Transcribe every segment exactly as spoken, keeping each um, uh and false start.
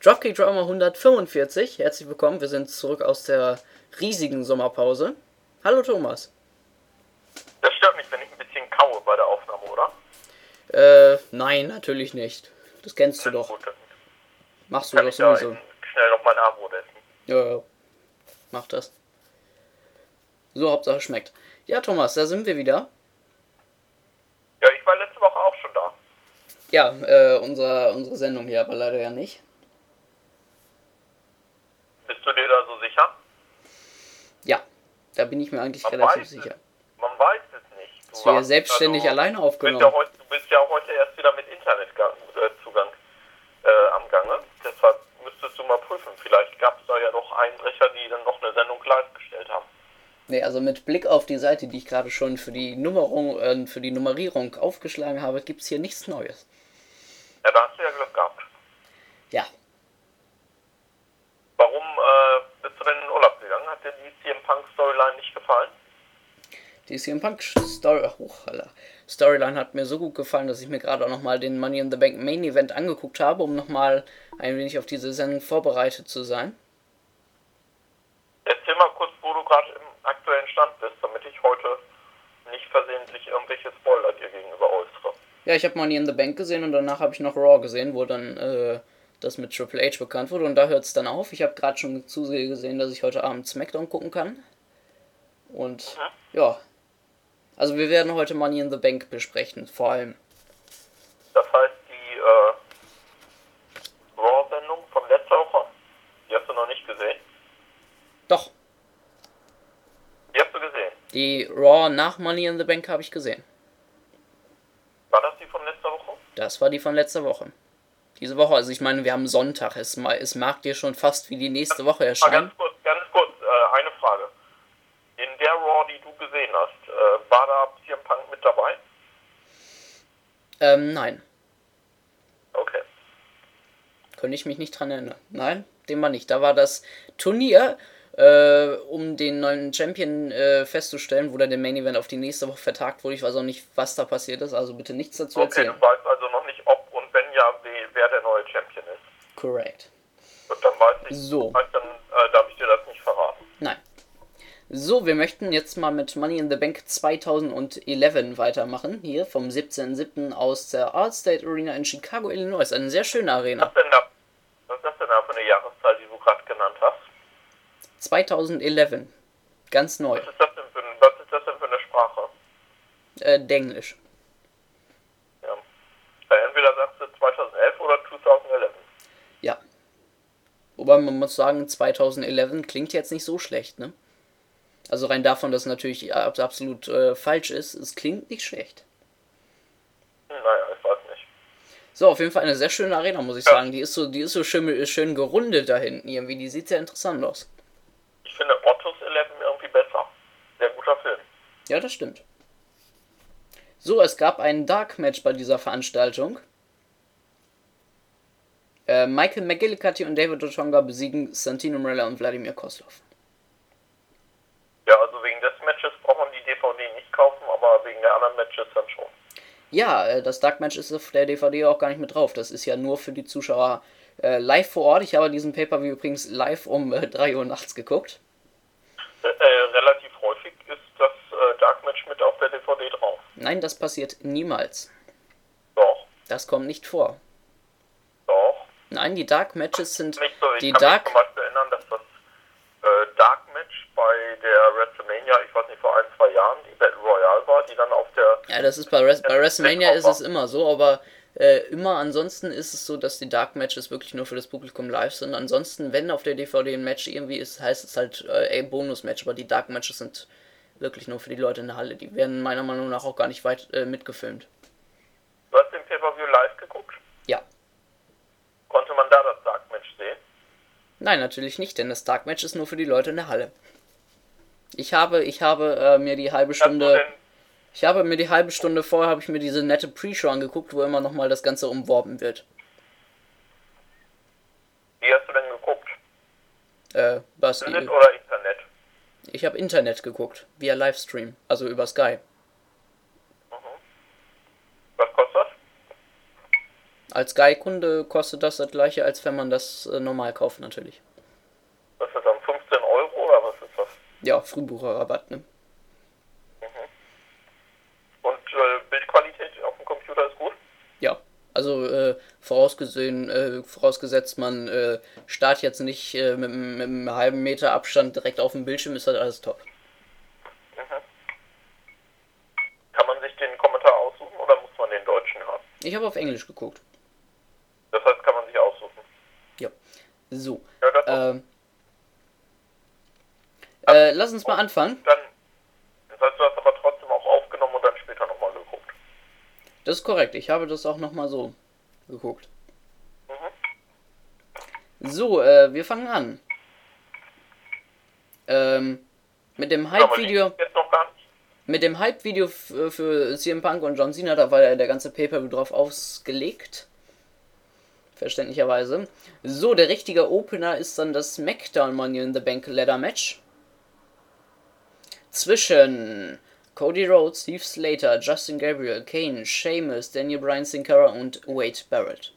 Dropkick Drama hundertfünfundvierzig, herzlich willkommen, wir sind zurück aus der riesigen Sommerpause. Hallo Thomas. Das stört mich, wenn ich ein bisschen kaue bei der Aufnahme, oder? Äh, nein, natürlich nicht. Das kennst du Na doch. gut, dann Machst du kann doch ich da sowieso. in- schnell noch mein Abendbrot essen. Ja, ja. Mach das. So, Hauptsache schmeckt. Ja, Thomas, da sind wir wieder. Ja, ich war letzte Woche auch schon da. Ja, äh, unsere, unsere Sendung hier aber leider ja nicht. Bist du dir da so sicher? Ja, da bin ich mir eigentlich Man relativ weiß sicher. Es, man weiß es nicht. Du Ist hier warst- selbstständig also, alleine Du bist, aufgenommen. ja heute, du bist ja heute erst wieder mit Internetzugang äh, am Gange. Deshalb müsstest du mal prüfen. Vielleicht gab es da ja doch Einbrecher, die dann noch eine Sendung live gestellt haben. Nee, also mit Blick auf die Seite, die ich gerade schon für die Nummerung, äh, für die Nummerierung aufgeschlagen habe, gibt es hier nichts Neues. Ja, da hast du ja Glück gehabt. Ja, Warum äh, bist du denn in den Urlaub gegangen? Hat dir die C M Punk Storyline nicht gefallen? die C M Punk Story, hochalla, Storyline hat mir so gut gefallen, dass ich mir gerade auch nochmal den Money in the Bank Main Event angeguckt habe, um nochmal ein wenig auf diese Sendung vorbereitet zu sein. Erzähl mal kurz, wo du gerade im aktuellen Stand bist, damit ich heute nicht versehentlich irgendwelche Spoiler dir gegenüber äußere. Ja, ich habe Money in the Bank gesehen und danach habe ich noch Raw gesehen, wo dann äh, das mit Triple H bekannt wurde und da hört es dann auf. Ich habe gerade schon zugesehen, dass ich heute Abend SmackDown gucken kann. Und Mhm. ja, also wir werden heute Money in the Bank besprechen, vor allem. Das heißt, die äh, Raw-Sendung von letzter Woche, die hast du noch nicht gesehen. Doch, Die hast du gesehen. die Raw nach Money in the Bank habe ich gesehen. War das die von letzter Woche? Das war die von letzter Woche. Diese Woche, also ich meine, wir haben Sonntag, es, ma- es mag dir schon fast wie die nächste Woche Mal erscheinen. ganz kurz, ganz kurz, äh, eine Frage. In der Raw, die du gesehen hast, äh, war da C M Punk mit dabei? Ähm, nein, Okay. könnte ich mich nicht dran erinnern. Nein, dem war nicht. Da war das Turnier, äh, um den neuen Champion äh, festzustellen, wo dann der Main Event auf die nächste Woche vertagt wurde. Ich weiß auch nicht, was da passiert ist, also bitte nichts dazu Okay, erzählen. du weißt also noch nicht, ob und wenn ja, we- wer der neue Champion ist. Correct. Und dann weiß ich, So. heißt, dann äh, darf ich dir das nicht verraten. Nein. So, wir möchten jetzt mal mit Money in the Bank zweitausendelf weitermachen. Hier vom siebzehnten siebten aus der Allstate Arena in Chicago, Illinois. Eine sehr schöne Arena. Was, denn da, was ist das denn da für eine Jahreszahl, die du gerade genannt hast? zweitausendelf. Ganz neu. Was ist das denn für, ein- was ist das denn für eine Sprache? Äh, Denglisch. Ja. Äh, entweder sagst du zweitausendelf oder zweitausendelf. Ja. Wobei man muss sagen, zweitausendelf klingt jetzt nicht so schlecht, ne? Also rein davon, dass es natürlich ab- absolut äh, falsch ist, es klingt nicht schlecht. Hm, naja, ich weiß nicht. So, auf jeden Fall eine sehr schöne Arena, muss ich Ja. sagen. Die ist so, die ist so schön, schön gerundet da hinten irgendwie. Die sieht sehr interessant aus. Ich finde Ottos elf irgendwie besser. Sehr guter Film. Ja, das stimmt. So, es gab ein Dark Match bei dieser Veranstaltung. Äh, Michael McGillicuddy und David Otunga besiegen Santino Marella und Wladimir Kozlov. Ja, also wegen des Matches braucht man die D V D nicht kaufen, aber wegen der anderen Matches dann schon. Ja, äh, das Dark Match ist auf der D V D auch gar nicht mit drauf. Das ist ja nur für die Zuschauer äh, live vor Ort. Ich habe diesen Pay-Per-View übrigens live um äh, drei Uhr nachts geguckt. Äh, äh, relativ häufig ist das äh, Dark Match mit auf der D V D drauf. Nein, das passiert niemals. Doch, Das kommt nicht vor. doch. Nein, die Dark Matches sind Nicht so, ich die kann Dark... mich zum Beispiel erinnern, dass das äh, Dark Match bei der WrestleMania, ich weiß nicht, vor ein, zwei Jahren, die Battle Royale war, die dann auf der... Ja, das ist bei, Res bei WrestleMania ist es immer so, aber äh, immer ansonsten ist es so, dass die Dark Matches wirklich nur für das Publikum live sind. Ansonsten, wenn auf der D V D ein Match irgendwie ist, heißt es halt äh, ein Bonus-Match, aber die Dark Matches sind wirklich nur für die Leute in der Halle. Die werden meiner Meinung nach auch gar nicht weit äh, mitgefilmt. Du hast den Pay-Per-View live geguckt? Ja. Konnte man da das Dark Match sehen? Nein, natürlich nicht, denn das Dark Match ist nur für die Leute in der Halle. Ich habe, ich habe äh, mir die halbe Hast du Stunde... denn, Ich habe mir die halbe Stunde vorher habe ich mir diese nette Pre-Show angeguckt, wo immer nochmal das Ganze umworben wird. wie hast du denn geguckt? Äh, was? Internet oder Internet? Ich habe Internet geguckt, via Livestream, also über Sky. Mhm. Was kostet das? Als Sky-Kunde kostet das das gleiche, als wenn man das äh, normal kauft, natürlich. Was ist das dann, fünfzehn Euro oder was ist das? Ja, Frühbucherrabatt, ne? Und äh, Bildqualität auf dem Computer ist gut? Ja. Also äh, vorausgesehen, äh, vorausgesetzt man äh, startet jetzt nicht äh, mit, mit einem halben Meter Abstand direkt auf dem Bildschirm, ist das alles top. Mhm. Kann man sich den Kommentar aussuchen oder muss man den deutschen haben? Ich habe auf Englisch geguckt. Das heißt, kann man sich aussuchen. Ja. So. Ja, das Ähm, äh, lass uns mal anfangen. Dann, das heißt, du hast aber trotzdem auch aufgenommen und dann später nochmal geguckt. Das ist korrekt, ich habe das auch nochmal so geguckt. Mhm. So, äh, wir fangen an. Ähm, mit dem Hype-Video. Jetzt noch gar nicht. Mit dem Hype-Video für, für C M Punk und John Cena, da war ja der ganze Pay-Per-View drauf ausgelegt. Verständlicherweise. So, der richtige Opener ist dann das SmackDown Money in the Bank Ladder Match. Zwischen Cody Rhodes, Heath Slater, Justin Gabriel, Kane, Sheamus, Daniel Bryan, Sin Cara und Wade Barrett.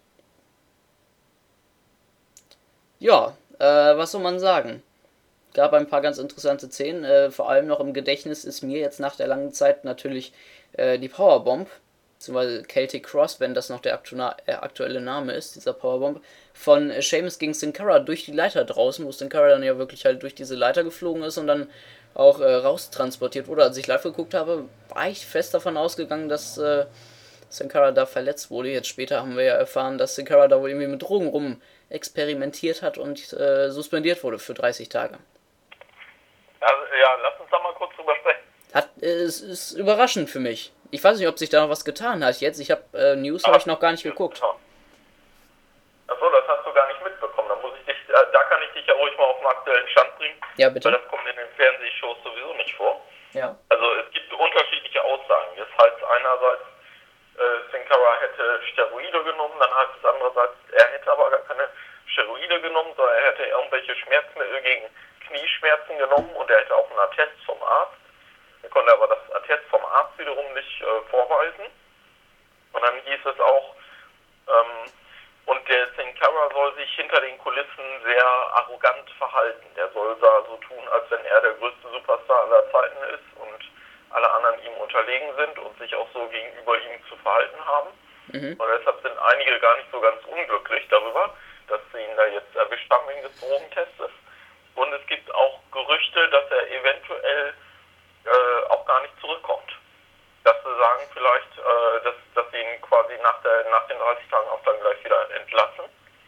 Ja, äh, was soll man sagen? Gab ein paar ganz interessante Szenen. Äh, vor allem noch im Gedächtnis ist mir jetzt nach der langen Zeit natürlich äh, die Powerbomb, beziehungsweise Celtic Cross, wenn das noch der aktu- äh, aktuelle Name ist, dieser Powerbomb, von äh, Sheamus gegen Sin Cara durch die Leiter draußen, wo Sin Cara dann ja wirklich halt durch diese Leiter geflogen ist und dann auch äh, raustransportiert wurde. Als ich live geguckt habe, war ich fest davon ausgegangen, dass äh, Sin Cara da verletzt wurde. Jetzt später haben wir ja erfahren, dass Sin Cara da wohl irgendwie mit Drogen rum experimentiert hat und äh, suspendiert wurde für dreißig Tage. Also, ja, lass uns da mal kurz drüber sprechen. Hat, äh, es ist überraschend für mich. Ich weiß nicht, ob sich da noch was getan hat jetzt. Ich habe äh, News habe ich noch gar nicht geguckt. Achso, das hast du gar nicht mitbekommen. Da muss ich dich, äh, da kann ich dich ja ruhig mal auf den aktuellen Stand bringen. Ja, bitte. Weil das kommt in den Fernsehshows sowieso nicht vor. Ja. Also es gibt unterschiedliche Aussagen. Das heißt einerseits, äh, Sin Cara hätte Steroide genommen, dann heißt es andererseits, er hätte aber gar keine Steroide genommen, sondern er hätte irgendwelche Schmerzmittel gegen Knieschmerzen genommen und er hätte auch einen Attest vom Arzt. Er konnte aber das Attest vom Arzt wiederum nicht äh, vorweisen. Und dann hieß es auch, ähm, und der Sin Cara soll sich hinter den Kulissen sehr arrogant verhalten. Der soll da so tun, als wenn er der größte Superstar aller Zeiten ist und alle anderen ihm unterlegen sind und sich auch so gegenüber ihm zu verhalten haben. Mhm. Und deshalb sind einige gar nicht so ganz unglücklich darüber, dass sie ihn da jetzt erwischt haben wegen des Drogentestes. Und es gibt auch Gerüchte, dass er eventuell äh, auch gar nicht zurückkommt. Dass sie sagen vielleicht, äh, dass, dass sie ihn quasi nach, der, nach den dreißig Tagen auch dann gleich wieder entlassen.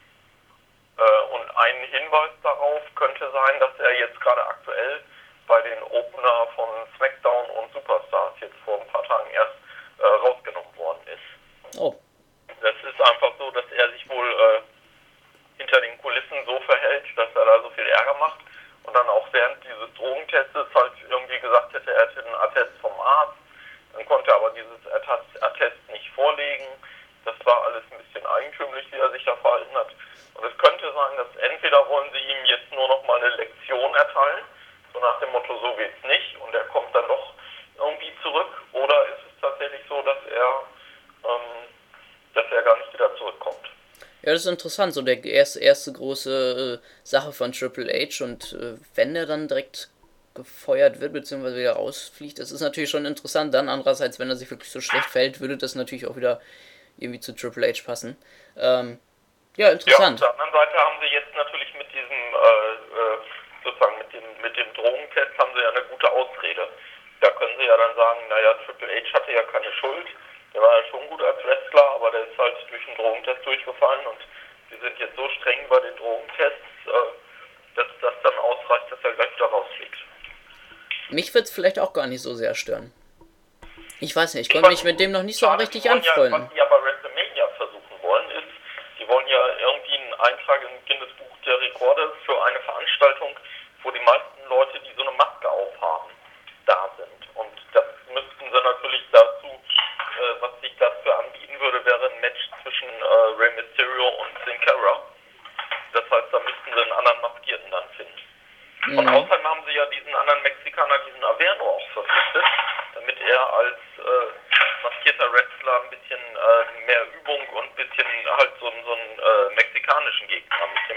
Äh, und ein Hinweis darauf könnte sein, dass er jetzt gerade aktuell bei den Opener von SmackDown und Superstars jetzt vor ein paar Tagen erst äh, rausgenommen worden ist. Oh. Das ist einfach so, dass er sich wohl äh, hinter den Kulissen so verhält, dass er da so viel Ärger macht und dann auch während dieses Drogentestes halt irgendwie gesagt hätte, er hätte einen Attest vom Arzt, dann konnte er aber dieses Attest nicht vorlegen. Das war alles ein bisschen eigentümlich, wie er sich da verhalten hat. Und es könnte sein, dass entweder wollen sie ihm jetzt nur noch mal eine Lektion erteilen, so nach dem Motto, so geht's nicht, und er kommt dann doch irgendwie zurück, oder ist es tatsächlich so, dass er, ähm, dass er gar nicht wieder zurückkommt. Ja, das ist interessant, so der erste, erste große äh, Sache von Triple H, und äh, wenn er dann direkt gefeuert wird, beziehungsweise wieder rausfliegt, das ist natürlich schon interessant. Dann andererseits, wenn er sich wirklich so schlecht verhält, würde das natürlich auch wieder irgendwie zu Triple H passen. Ähm, ja, interessant. Ja, auf der anderen Seite haben sie jetzt natürlich mit diesem, äh, äh, sozusagen mit dem, mit dem Drogentest haben sie ja eine gute Ausrede. Da können sie ja dann sagen, naja, Triple H hatte ja keine Schuld. Der war ja schon gut als Wrestler, aber der ist halt durch den Drogentest durchgefallen und wir sind jetzt so streng bei den Drogentests, äh, dass das dann ausreicht, dass er gleich wieder rausfliegt. Mich wird es vielleicht auch gar nicht so sehr stören. Ich weiß nicht, ich konnte mich mit dem noch nicht so richtig anfreunden. Ja, was die ja bei WrestleMania versuchen wollen, ist, die wollen ja irgendwie einen Eintrag im Guinness Buch der Rekorde für eine Veranstaltung, wo die meisten Leute, die so eine Maske aufhaben, da sind. Und das müssten sie natürlich dazu, äh, was sich dafür anbieten würde, wäre ein Match zwischen äh, Rey Mysterio und Sin Cara. Das heißt, da müssten sie einen anderen Maskierten dann finden. Mhm. Und außerdem haben sie ja diesen anderen Mexikaner, diesen Averno, auch verpflichtet, damit er als äh, maskierter Wrestler ein bisschen äh, mehr Übung und ein bisschen halt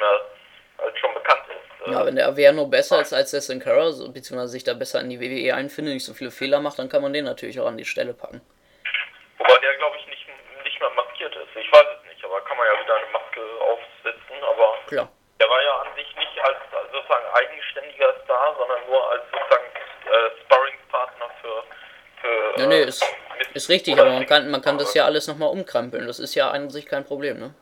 er halt schon bekannt ist. Ja, wenn der Averno besser ist als der Sin Cara, so, beziehungsweise sich da besser in die W W E einfindet, nicht so viele Fehler macht, dann kann man den natürlich auch an die Stelle packen. Wobei der, glaube ich, nicht, nicht mehr maskiert ist. Ich weiß es nicht, aber kann man ja wieder eine Maske aufsetzen. Aber klar. Der war ja an sich nicht als sozusagen eigenständiger Star, sondern nur als sozusagen äh, Sparringspartner für... für nee, nee, äh, ist, ist richtig, aber man kann, man kann das ja alles nochmal umkrempeln. Das ist ja an sich kein Problem, ne?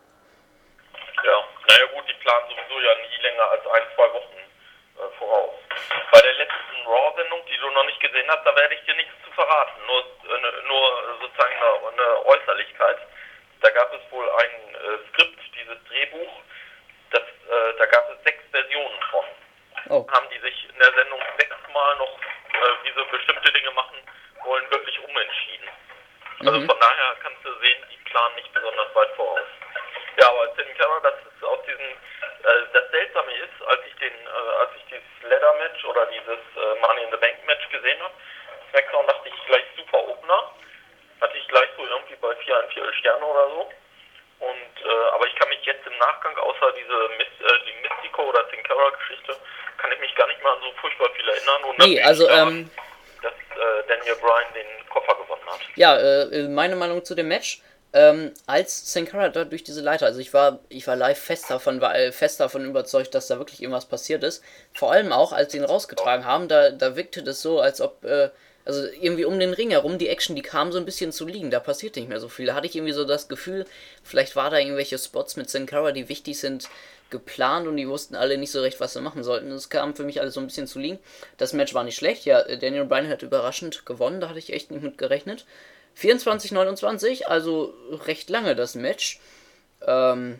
Ja, naja gut, die planen sowieso ja nie länger als ein, zwei Wochen äh, voraus. Bei der letzten Raw-Sendung, die du noch nicht gesehen hast, da werde ich dir nichts zu verraten, nur, äh, nur sozusagen eine, eine Äußerlichkeit. Da gab es wohl ein äh, Skript, dieses Drehbuch, das, äh, da gab es sechs Versionen von. Oh. Haben die sich in der Sendung sechsmal noch, äh, wie sie bestimmte Dinge machen wollen, wirklich umentschieden. Also Mhm. von daher kannst du sehen, die planen nicht besonders weit voraus. Ja, aber Sin Cara, das ist aus diesem, äh, das Seltsame ist, als ich den, äh, als ich dieses Ladder Match oder dieses äh, Money in the Bank Match gesehen habe, SmackDown, dachte ich gleich super Opener, hatte ich gleich so irgendwie bei viereinviertel Sterne oder so. Und äh, aber ich kann mich jetzt im Nachgang, außer diese Miss, äh, die Mystico oder Sin Cara Geschichte, kann ich mich gar nicht mehr an so furchtbar viel erinnern. Und Nee, also ähm, dass äh, Daniel Bryan den Koffer gewonnen hat. Ja, äh, meine Meinung zu dem Match. Ähm, als Sin Cara da durch diese Leiter, also ich war, ich war live fest davon, war äh, fest davon überzeugt, dass da wirklich irgendwas passiert ist. Vor allem auch, als sie ihn rausgetragen haben, da, da wirkte das so, als ob, äh, also irgendwie um den Ring herum, die Action, die kam so ein bisschen zu liegen, da passiert nicht mehr so viel. Da hatte ich irgendwie so das Gefühl, vielleicht war da irgendwelche Spots mit Sin Cara, die wichtig sind, geplant und die wussten alle nicht so recht, was sie machen sollten. Es kam für mich alles so ein bisschen zu liegen. Das Match war nicht schlecht, ja, Daniel Bryan hat überraschend gewonnen, da hatte ich echt nicht mit gerechnet. vierundzwanzig neunundzwanzig, also recht lange das Match. Ähm,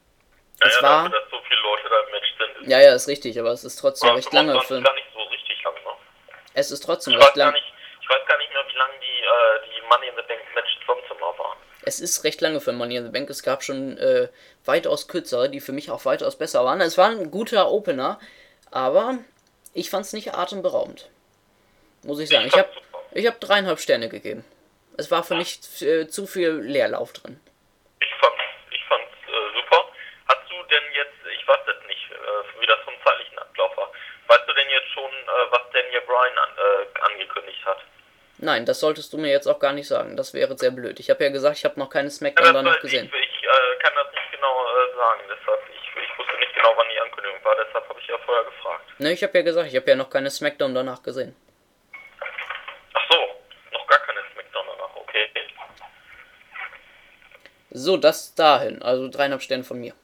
ja, es ja, war... dafür, dass so viele Leute da im Match sind. Ja, ja, ist richtig, aber es ist trotzdem Oder recht lange für... gar nicht so richtig lang, ne? Es ist trotzdem ich recht weiß gar lang... nicht, Ich weiß gar nicht mehr, wie lang die, äh, die Money in the Bank Match sonst immer waren. Es ist recht lange für Money in the Bank. Es gab schon äh, weitaus kürzere, die für mich auch weitaus besser waren. Es war ein guter Opener, aber ich fand es nicht atemberaubend. Muss ich sagen. Ich habe ich hab dreieinhalb Sterne gegeben. Es war für mich äh, zu viel Leerlauf drin. Ich fand's, ich fand's äh, super. Hast du denn jetzt, ich weiß jetzt nicht, äh, wie das vom zeitlichen Ablauf war, weißt du denn jetzt schon, äh, was Daniel Bryan an, äh, angekündigt hat? Nein, das solltest du mir jetzt auch gar nicht sagen. Das wäre sehr blöd. Ich habe ja gesagt, ich habe noch keine Smackdown Ja, danach ich, gesehen. Ich, ich äh, kann das nicht genau äh, sagen, deshalb, ich, ich wusste nicht genau, wann die Ankündigung war, deshalb habe ich ja vorher gefragt. Ne, ich habe ja gesagt, ich habe ja noch keine Smackdown danach gesehen. Ach so, noch gar keine Smackdown danach, okay. So, das dahin. Also dreieinhalb Sterne von mir.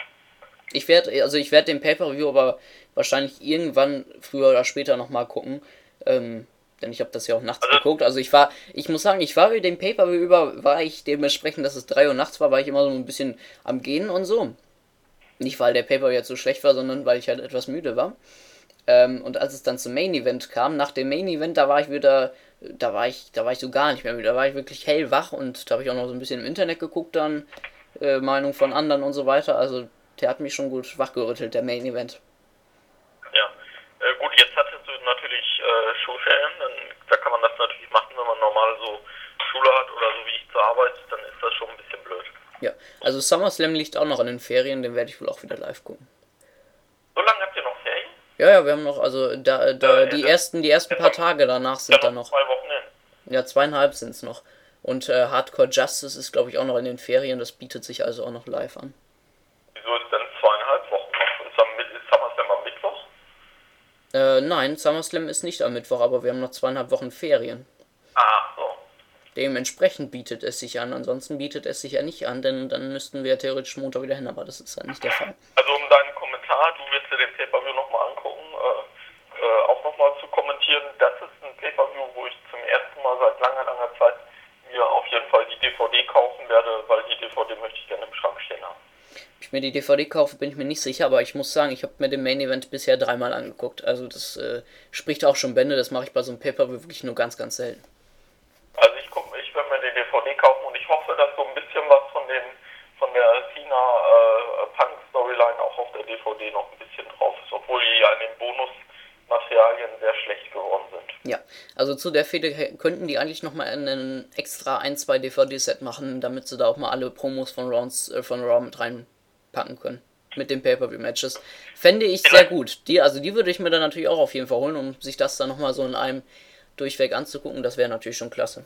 Ich werde, also ich werde den Pay-Per-View aber wahrscheinlich irgendwann früher oder später nochmal gucken. Ähm, denn ich habe das ja auch nachts also, geguckt. Also ich war, ich muss sagen, ich war über den Pay-Per-View über, war ich dementsprechend, dass es drei Uhr nachts war, war ich immer so ein bisschen am Gehen und so. Nicht, weil der Pay-Per-View jetzt so schlecht war, sondern weil ich halt etwas müde war. Ähm, und als es dann zum Main-Event kam, nach dem Main-Event, da war ich wieder, da war ich, da war ich so gar nicht mehr müde. Da war ich wirklich hellwach und da habe ich auch noch so ein bisschen im Internet geguckt dann, äh, Meinung von anderen und so weiter. Also der hat mich schon gut wachgerüttelt, der Main-Event. Ja, äh, gut, jetzt hattest du natürlich äh, Schulferien, dann, da kann man das natürlich machen, wenn man normal so Schule hat oder so wie ich zur Arbeit, dann ist das schon ein bisschen blöd. Ja, also SummerSlam liegt auch noch in den Ferien, den werde ich wohl auch wieder live gucken. So lange habt ihr noch Ferien? Ja, ja, wir haben noch, also da, da ja, die ersten, die ersten paar Tage danach sind da noch. Zwei Wochen hin. Ja, zweieinhalb sind es noch. Und äh, Hardcore Justice ist, glaube ich, auch noch in den Ferien, das bietet sich also auch noch live an. Wieso ist denn zweieinhalb Wochen noch? Ist, am, ist SummerSlam am Mittwoch? Äh, nein, SummerSlam ist nicht am Mittwoch, aber wir haben noch zweieinhalb Wochen Ferien. Ah, so. Dementsprechend bietet es sich an, ansonsten bietet es sich ja nicht an, denn dann müssten wir theoretisch Montag wieder hin, aber das ist ja nicht der Fall. Also um deinen Kommentar, du wirst dir den Pay-Per-View nochmal angucken, äh, äh, auch nochmal zu kommentieren, das ist ein Pay-Per-View, wo ich zum ersten Mal seit langer, langer Zeit mir auf jeden Fall die D V D kaufen werde, weil die D V D möchte ich gerne im Schrank stehen haben. Ob ich mir die D V D kaufe, bin ich mir nicht sicher, aber ich muss sagen, ich habe mir den Main Event bisher dreimal angeguckt, also das äh, spricht auch schon Bände, das mache ich bei so einem Pay-Per-View wirklich nur ganz, ganz selten. Also ich gucke, ich werde mir die D V D kaufen und ich hoffe, dass so ein bisschen was von den von der Cena äh, Punk Storyline auch auf der D V D noch ein bisschen drauf ist, obwohl die ja in den Bonusmaterialien sehr schlecht geworden sind. Ja, also zu der Fehde könnten die eigentlich nochmal einen extra ein, zwei D V D-Set machen, damit sie da auch mal alle Promos von Rounds, äh, von Raw mit reinpacken können. mit den Pay-Per-View-Matches. Fände ich sehr gut. Die, also die würde ich mir dann natürlich auch auf jeden Fall holen, um sich das dann nochmal so in einem durchweg anzugucken. Das wäre natürlich schon klasse.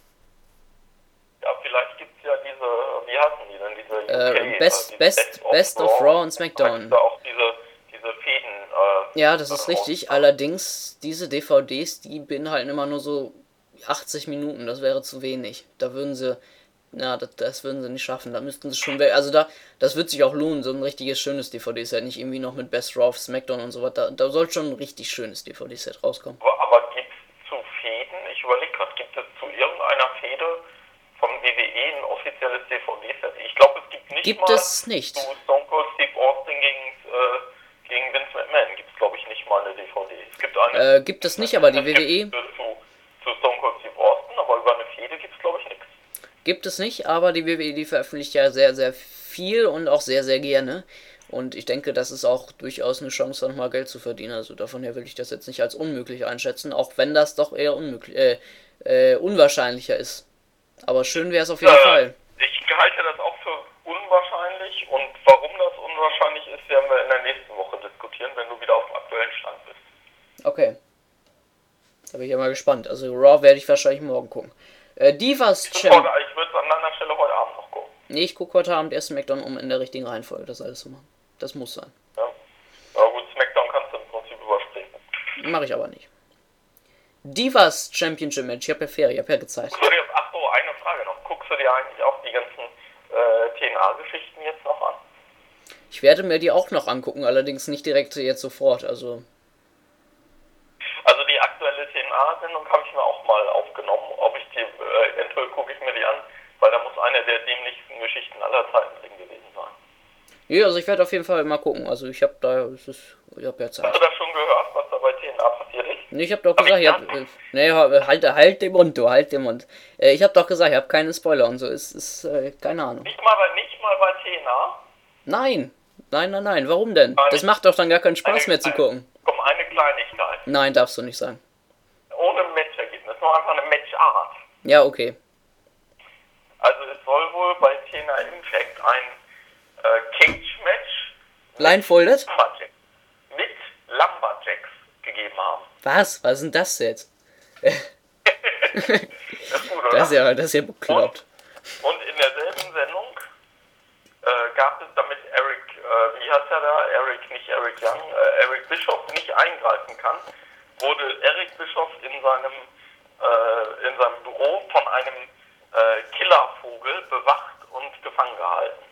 Ja, vielleicht gibt es ja diese, wie heißen die denn, diese U K, äh, Best, äh, Best, Best of Raw und SmackDown. Da auch diese, diese Fäden. Äh, ja, das ist richtig. Raus. Allerdings, diese D V Ds, die beinhalten immer nur so achtzig Minuten. Das wäre zu wenig. Da würden sie, ja, das, das würden sie nicht schaffen. Da müssten sie schon, also da, das wird sich auch lohnen, so ein richtiges schönes D V D-Set. Nicht irgendwie noch mit Best Raw, SmackDown und so weiter. Da, da soll schon ein richtig schönes D V D-Set rauskommen. Aber, aber gibt es zu Fäden, ich überlege gerade, gibt es zu irgendeiner Fäde von W W E ein offizielles D V D-Set? Ich glaube, es gibt nicht gibt mal es nicht. zu Stone Cold Steve Austin gegen, äh, gegen Vince McMahon gibt es, glaube ich, nicht mal eine D V D. Es gibt eine. Äh, gibt es nicht, aber die W W E... Zu, zu Stone Cold Steve Austin, aber über eine Fäde gibt es, glaube ich, nichts. Gibt es nicht, aber die W W E, die veröffentlicht ja sehr, sehr viel und auch sehr, sehr gerne. Und ich denke, das ist auch durchaus eine Chance, nochmal Geld zu verdienen. Also davon her will ich das jetzt nicht als unmöglich einschätzen, auch wenn das doch eher unmöglich, äh, äh, unwahrscheinlicher ist. Aber schön wäre es auf jeden äh, Fall. Ich halte das auch für unwahrscheinlich und warum das unwahrscheinlich ist, werden wir in der nächsten Woche diskutieren, wenn du wieder auf dem aktuellen Stand bist. Okay. Da bin ich ja mal gespannt. Also Raw werde ich wahrscheinlich morgen gucken. Äh, Divas Champ. Ich würde es an deiner Stelle heute Abend noch gucken. Nee, ich gucke heute Abend erst SmackDown, um in der richtigen Reihenfolge das alles zu machen. Das muss sein. Ja. Aber gut, SmackDown kannst du im Prinzip überspringen. Mache ich aber nicht. Divas Championship Match. Ich habe ja Ferien, ich habe ja gezeigt. Ach so, eine Frage noch. Guckst du dir eigentlich auch die ganzen äh, T N A-Geschichten jetzt noch an? Ich werde mir die auch noch angucken, allerdings nicht direkt jetzt sofort. Also, also die aktuelle T N A-Sendung habe ich mir auch mal aufgenommen. Ob ich die, äh, eventuell gucke ich mir die an, weil da muss eine der dämlichsten Geschichten aller Zeiten drin gewesen sein. Ja, also ich werde auf jeden Fall mal gucken. Also ich habe da, es ist, ich habe ja Zeit. Hast du das schon gehört, was da bei T N A passiert ist? Nee, ich habe doch gesagt, ich hab, äh, nee, halt, halt den Mund, du, halt den Mund. Äh, ich habe doch gesagt, ich habe keine Spoiler und so. Es ist, äh, keine Ahnung. Nicht mal bei, nicht mal bei T N A? Nein, nein, nein, nein. Warum denn? Eine, das macht doch dann gar keinen Spaß eine, mehr zu eine, gucken. Komm, eine Kleinigkeit. Nein, darfst du nicht sagen. Ohne Matchergebnis, nur einfach eine Matchart. Ja, okay. Also es soll wohl bei T N A Impact ein äh, Cage-Match Blindfolded? Mit Lumberjacks gegeben haben. Was? Was ist denn das jetzt? Das ist gut, oder? Das ist ja, das ist ja bekloppt. Und, und in derselben Sendung äh, gab es, damit Eric, äh, wie heißt er da? Eric, nicht Eric Young, äh, Eric Bischoff nicht eingreifen kann, wurde Eric Bischoff in seinem, äh, in seinem Büro von einem äh, Killervogel bewacht und gefangen gehalten.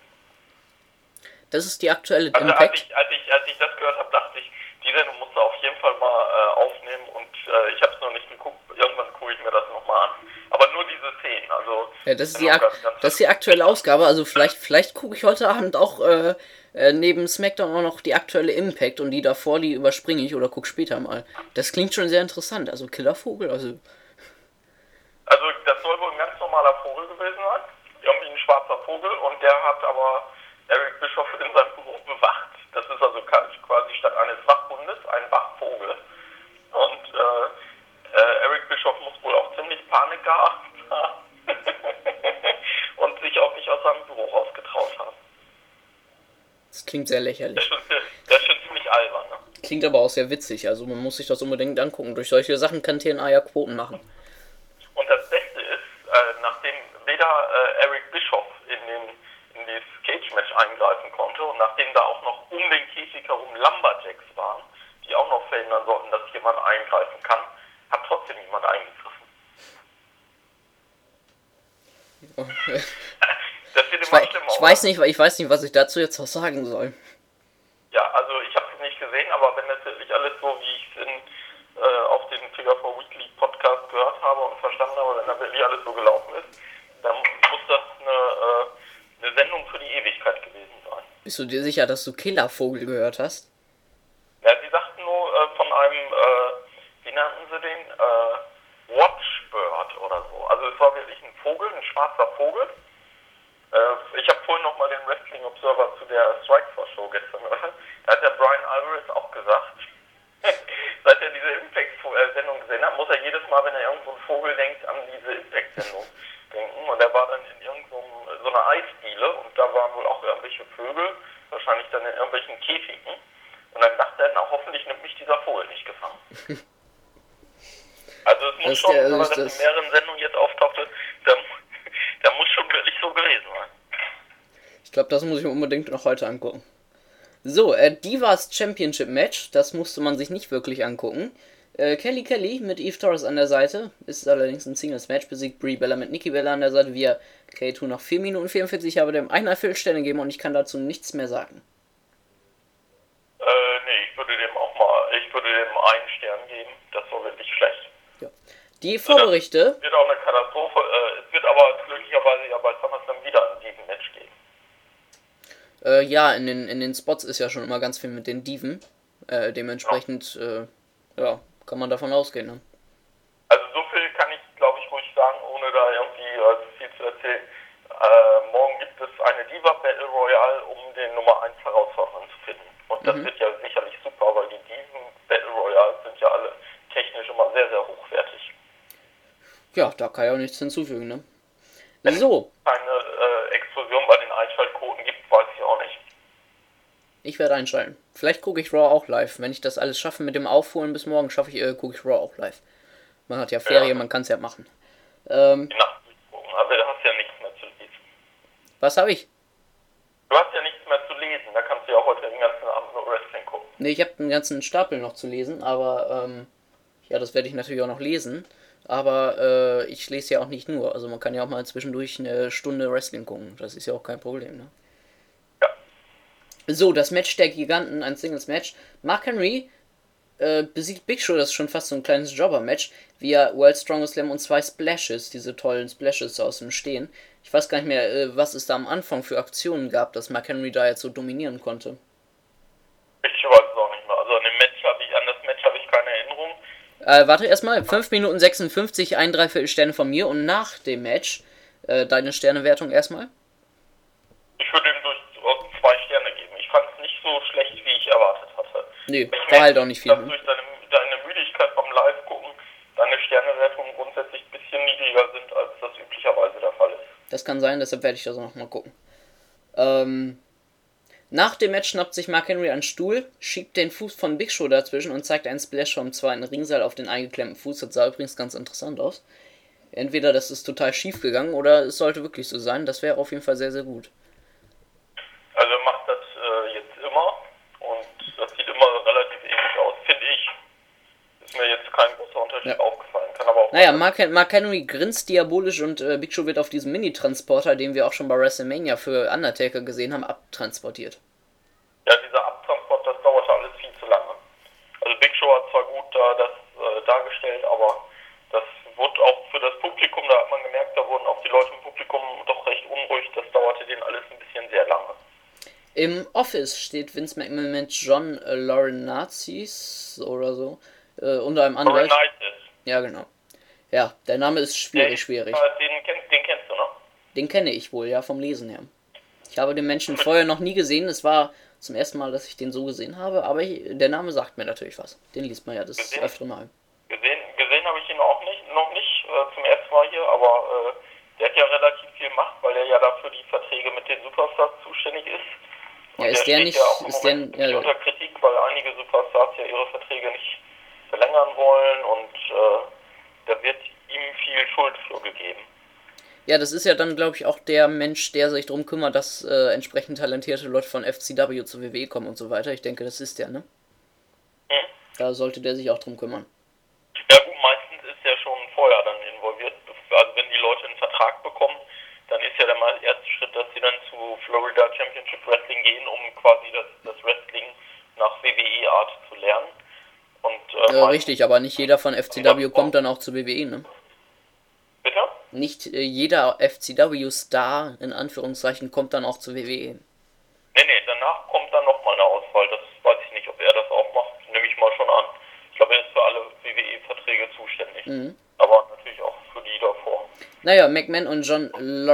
Das ist die aktuelle also, Impact. Als ich, als, ich, als ich das gehört habe, dachte ich, die Sendung musst du auf jeden Fall mal äh, aufnehmen und äh, ich habe es noch nicht geguckt, irgendwann gucke ich mir das nochmal an. Aber nur diese Szenen, also... Ja, das ist, die, ganz, ganz das ist die aktuelle Ausgabe, also vielleicht, vielleicht gucke ich heute Abend auch äh, äh, neben SmackDown auch noch die aktuelle Impact und die davor, die überspringe ich oder gucke später mal. Das klingt schon sehr interessant, also Killervogel, also... Also das soll wohl ein ganz normaler Vogel gewesen sein, irgendwie ein schwarzer Vogel und der hat aber Eric Bischoff in seinem Büro bewacht. Das ist also quasi statt eines Wachhundes ein Wachvogel. Und äh, äh, Eric Bischoff muss wohl auch ziemlich Panik gehabt haben und sich auch nicht aus seinem Büro rausgetraut haben. Das klingt sehr lächerlich. Das ist schon, das ist schon ziemlich albern, ne? Klingt aber auch sehr witzig, also man muss sich das unbedingt angucken. Durch solche Sachen kann T N A ja Quoten machen. Und das Beste ist, äh, nachdem weder äh, Eric Bischoff in den in dieses Cage-Match eingreifen konnte und nachdem da auch noch um den Käfig herum Lumberjacks waren, die auch noch verhindern sollten, dass jemand eingreifen kann, hat trotzdem jemand eingegriffen. Das wird immer ich, schlimmer. Ich weiß, nicht, ich weiß nicht, was ich dazu jetzt noch sagen soll. Ja, also ich habe es nicht gesehen, aber wenn das wirklich alles so, wie ich es in äh, auf den Figure four Weekly Podcast gehört habe und verstanden habe, wenn da wirklich alles so gelaufen ist, dann muss das eine, äh, eine Sendung für die Ewigkeit gewesen sein. Bist du dir sicher, dass du Killervogel gehört hast? Ja, sie sagten nur äh, von einem, äh, wie nannten sie den, äh, Watchbird oder so. Also es war wirklich ein Vogel, ein schwarzer Vogel. Äh, ich habe vorhin nochmal den Wrestling Observer zu der Strikeforce Show gestern gehört. Da hat der Brian Alvarez auch gesagt, seit er diese Impact-Sendung gesehen hat, muss er jedes Mal, wenn er irgendwo einen Vogel denkt, an diese Impact-Sendung denken. Und er war dann in irgendeiner so einer Eisdiele und da waren wohl auch irgendwelche Vögel, wahrscheinlich dann in irgendeinem Und dann dachte er, na hoffentlich nimmt mich dieser Vogel nicht gefangen. Also es muss Das- schon, also weil ist das in das- mehreren Sendungen jetzt auftauchte, da, da muss schon wirklich so gewesen sein. Ich glaube, das muss ich mir unbedingt noch heute angucken. So, äh, Divas Championship Match, das musste man sich nicht wirklich angucken. Äh, Kelly Kelly mit Eve Torres an der Seite, ist allerdings ein Singles Match, besiegt Brie Bella mit Nikki Bella an der Seite via K zwei nach vier Minuten vierundvierzig. Ich habe dem einer Viertelsterne gegeben und ich kann dazu nichts mehr sagen. Äh, nee, ich würde dem auch mal, ich würde dem einen Stern geben, das war wirklich schlecht. Ja. Die Vorberichte, Es wird auch eine Katastrophe, äh, es wird aber glücklicherweise ja bei SummerSlam wieder ein diesem Match geben. äh, ja, in den, in den Spots ist ja schon immer ganz viel mit den Diven. Äh, dementsprechend, äh, ja, kann man davon ausgehen, ne? Also so viel kann ich, glaube ich, ruhig sagen, ohne da irgendwie äh, viel zu erzählen. Äh, morgen gibt es eine Diva Battle Royale, um den Nummer eins Herausfordernden zu finden. Und das Mhm. wird ja sicherlich super, weil die Diven Battle Royals sind ja alle technisch immer sehr, sehr hochwertig. Ja, da kann ich auch nichts hinzufügen, ne? So, Keine äh, Explosion bei den Einschaltquoten gibt, weiß ich auch nicht. ich werde einschalten. Vielleicht gucke ich Raw auch live. Wenn ich das alles schaffe mit dem Aufholen bis morgen, schaffe ich, äh, gucke ich Raw auch live. Man hat ja Ferien, Ja. man kann es ja machen. Ähm, Die Nacht durchgucken, aber du hast ja nichts mehr zu lesen. was habe ich? Du hast ja nichts mehr zu lesen, da kannst du ja heute den ganzen Abend nur Wrestling gucken. Ne, ich habe einen ganzen Stapel noch zu lesen, aber ähm, ja, das werde ich natürlich auch noch lesen. Aber äh, ich lese ja auch nicht nur. Also man kann ja auch mal zwischendurch eine Stunde Wrestling gucken. Das ist ja auch kein Problem, ne? Ja. So, das Match der Giganten, ein Singles-Match. Mark Henry äh, besiegt Big Show, das ist schon fast so ein kleines Jobber-Match, via World Strongest Slam und zwei Splashes, diese tollen Splashes aus dem Stehen. Ich weiß gar nicht mehr, äh, was es da am Anfang für Aktionen gab, dass Mark Henry da jetzt so dominieren konnte. Ich weiß es auch nicht mehr. Also an dem Match habe ich, an das Match habe ich keine Erinnerung. Äh, warte erstmal, fünf Minuten sechsundfünfzig, ein Dreiviertel Sterne von mir und nach dem Match, äh, deine Sternewertung erstmal? Ich würde ihm durch zwei Sterne geben. Ich fand es nicht so schlecht, wie ich erwartet hatte. Nee, Ich war merke, halt auch nicht viel. dass Ne? durch deine, deine Müdigkeit beim Live-Gucken deine Sternewertungen grundsätzlich ein bisschen niedriger sind, als das üblicherweise der Fall ist. Das kann sein, deshalb werde ich das auch nochmal gucken. Ähm, nach dem Match schnappt sich Mark Henry einen Stuhl, schiebt den Fuß von Big Show dazwischen und zeigt einen Splash vom zweiten Ringseil auf den eingeklemmten Fuß. Das sah übrigens ganz interessant aus. Entweder das ist total schief gegangen oder es sollte wirklich so sein. Das wäre auf jeden Fall sehr, sehr gut. Also er macht das äh, jetzt immer und das sieht immer relativ ähnlich aus, finde ich. Ist mir jetzt kein großer Unterschied Ja. aufgefallen. Kann aber auch Naja, Mark, Hen- Mark Henry grinst diabolisch und äh, Big Show wird auf diesem Mini-Transporter, den wir auch schon bei WrestleMania für Undertaker gesehen haben, abtransportiert. Ja, dieser Abtransport, das dauerte alles viel zu lange. Also Big Show hat zwar gut da das äh, dargestellt, aber das wurde auch für das Publikum, da hat man gemerkt, da wurden auch die Leute im Publikum doch recht unruhig. Das dauerte denen alles ein bisschen sehr lange. Im Office steht Vince McMahon mit John äh, Laurinaitis oder so, äh, unter einem Anwalt. Laurinaitis. Ja, genau. Ja, der Name ist schwierig, schwierig. Äh, den, kennst, den kennst du, ne? Den kenne ich wohl, ja, vom Lesen her. Ich habe den Menschen vorher noch nie gesehen. Es war zum ersten Mal, dass ich den so gesehen habe, aber ich, der Name sagt mir natürlich was. Den liest man ja das Gesehen? öftere Mal. Gesehen, gesehen habe ich ihn auch nicht, noch nicht äh, zum ersten Mal hier, aber äh, der hat ja relativ viel Macht, weil er ja dafür die Verträge mit den Superstars zuständig ist. Und Ja, ist der steht nicht- ja auch im ist Moment der- ja, unter Kritik, weil einige Superstars ja ihre Verträge nicht verlängern wollen und äh, da wird ihm viel Schuld für gegeben. Ja, das ist ja dann, glaube ich, auch der Mensch, der sich darum kümmert, dass äh, entsprechend talentierte Leute von F C W zu W W E kommen und so weiter. Ich denke, das ist der, ne? Hm? Da sollte der sich auch drum kümmern. Ja gut, meistens ist er schon vorher dann involviert. Also wenn die Leute einen Vertrag bekommen, dann ist ja der mal erste Schritt, dass sie dann zu Florida Championship Wrestling gehen, um quasi das, das Wrestling nach W W E-Art zu lernen. Und, äh, Ja, meistens- richtig, aber nicht jeder von F C W kommt dann auch zu W W E, ne? Bitte? Nicht äh, jeder F C W-Star, in Anführungszeichen, kommt dann auch zu W W E. Nee, nee, danach kommt dann nochmal eine Auswahl. Das weiß ich nicht, ob er das auch macht. Nehme ich mal schon an. Ich glaube, er ist für alle W W E-Verträge zuständig. Mhm. Aber natürlich auch für die davor. Naja, McMahon und John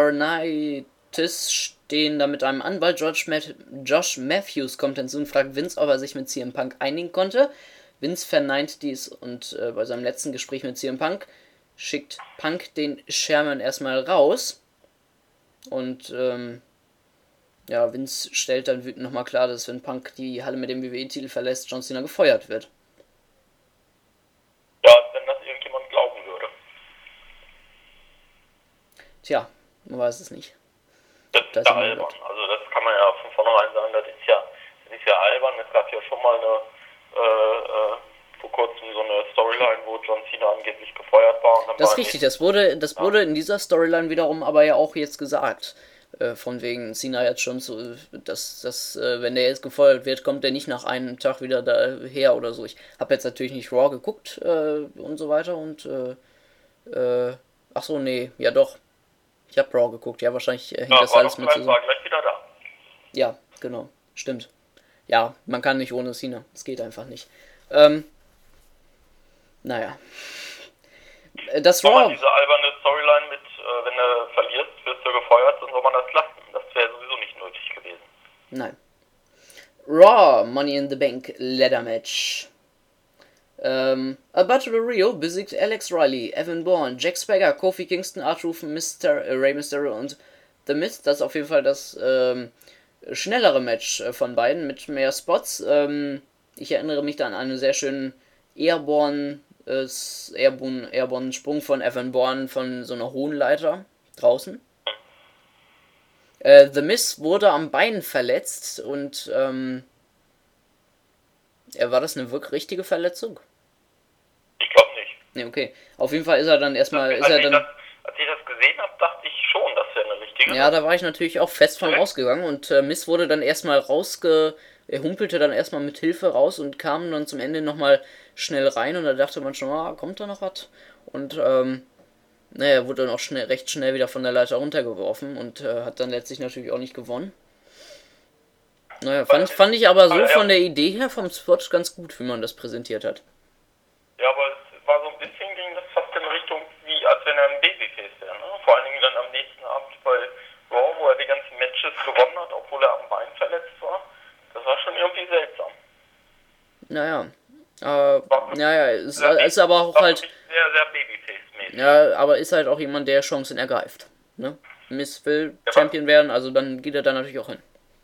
Laurinaitis stehen da mit einem Anwalt. George Math Josh Matthews kommt hinzu und fragt Vince, ob er sich mit C M Punk einigen konnte. Vince verneint dies und äh, bei seinem letzten Gespräch mit C M Punk schickt Punk den Sherman erstmal raus. Und ähm, Ja, Vince stellt dann wütend nochmal klar, dass wenn Punk die Halle mit dem W W E-Titel verlässt, John Cena gefeuert wird. Ja, wenn das irgendjemand glauben würde. Tja, man weiß es nicht. Das ist ja albern. Also das kann man ja von vornherein sagen, das ist ja, das ist ja albern. Es gab ja schon mal eine, äh, äh, vor kurzem so eine Storyline, wo John Cena angeblich gefeuert war. Und dann das war ist richtig, das wurde, das ja. wurde in dieser Storyline wiederum aber ja auch jetzt gesagt. Äh, von wegen Cena jetzt schon so, dass, dass äh, wenn der jetzt gefeuert wird, kommt der nicht nach einem Tag wieder daher oder so. Ich habe jetzt natürlich nicht Raw geguckt äh, und so weiter und äh, äh, ach so, nee, ja doch. Ich habe Raw geguckt, ja, wahrscheinlich äh, hängt ja, das war alles doch mit gleich, zusammen. war gleich wieder da. Ja, genau, stimmt. Ja, man kann nicht ohne Cena, es geht einfach nicht. Ähm, naja. Das Aber Raw. diese alberne Storyline mit, äh, wenn du verlierst, wirst du gefeuert, dann soll man das lassen. Das wäre sowieso nicht nötig gewesen. Nein. Raw Money in the Bank Ladder Match. Ähm, Alberto Del Rio besiegt Alex Riley, Evan Bourne, Jack Swagger, Kofi Kingston, R-Truth, Mister äh, Rey Mysterio und The Miz. Das ist auf jeden Fall das ähm, schnellere Match äh, von beiden mit mehr Spots. Ähm, ich erinnere mich da an einen sehr schönen Airborne, äh, Airborne, Airborne Sprung von Evan Bourne von so einer hohen Leiter draußen. Äh, The Miz wurde am Bein verletzt und ähm, war das eine wirklich richtige Verletzung? Ich glaube nicht. Ne, okay. Auf jeden Fall ist er dann erstmal. Das, Ist als, er ich dann, das, als ich das gesehen habe, dachte ich schon, das wäre eine richtige. ja, da war ich natürlich auch fest von ausgegangen und äh, Miz wurde dann erstmal rausge. Er humpelte dann erstmal mit Hilfe raus und kam dann zum Ende nochmal schnell rein und da dachte man schon, ah, kommt da noch was? Und ähm, naja, er wurde dann auch schnell, recht schnell wieder von der Leiter runtergeworfen und äh, hat dann letztlich natürlich auch nicht gewonnen. Naja, fand, fand ich aber so von der Idee her vom Spot ganz gut, wie man das präsentiert hat. Ja, aber es war so ein bisschen, ging das fast in Richtung, wie als wenn er ein Babyface wäre. Ne? Vor allen Dingen dann am nächsten Abend bei Raw, wo er die ganzen Matches gewonnen hat, obwohl er am Bein verletzt war. Das war schon irgendwie seltsam. Naja. Äh, naja, ist, ist aber auch halt. Sehr, sehr Babyface-mäßig. Ja, aber ist halt auch jemand, der Chancen ergreift. Ne? Miz will ja, Champion werden, also dann geht er da natürlich auch hin.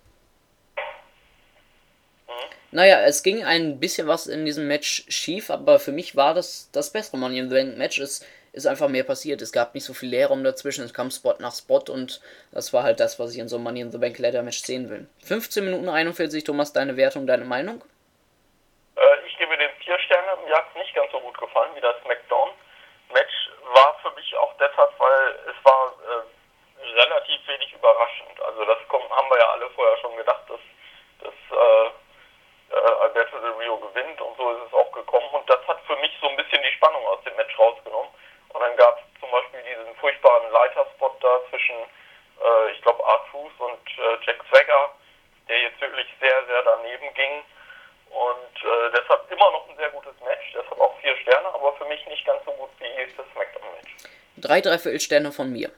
Naja, es ging ein bisschen was in diesem Match schief, aber für mich war das das bessere Money in the Bank Match. Es ist einfach mehr passiert. Es gab nicht so viel Leerraum dazwischen. Es kam Spot nach Spot und das war halt das, was ich in so einem Money in the Bank Ladder Match sehen will. fünfzehn Minuten einundvierzig, Thomas, deine Wertung, deine Meinung? Äh, ich gebe dem vier Sterne. Mir hat es nicht ganz so gut gefallen wie das SmackDown Match. War für mich auch deshalb, weil es war äh, relativ wenig überraschend. Also das kommt, haben wir ja alle vorher schon gedacht, dass das äh, Alberto Del Rio gewinnt und so ist es auch gekommen und das hat für mich so ein bisschen die Spannung aus dem Match rausgenommen und dann gab es zum Beispiel diesen furchtbaren Leiterspot da zwischen, äh, ich glaube, R-Truth und äh, Jack Swagger, der jetzt wirklich sehr, sehr daneben ging und äh, deshalb immer noch ein sehr gutes Match, deshalb auch vier Sterne, aber für mich nicht ganz so gut wie das SmackDown-Match. Drei Dreiviertelsterne von mir.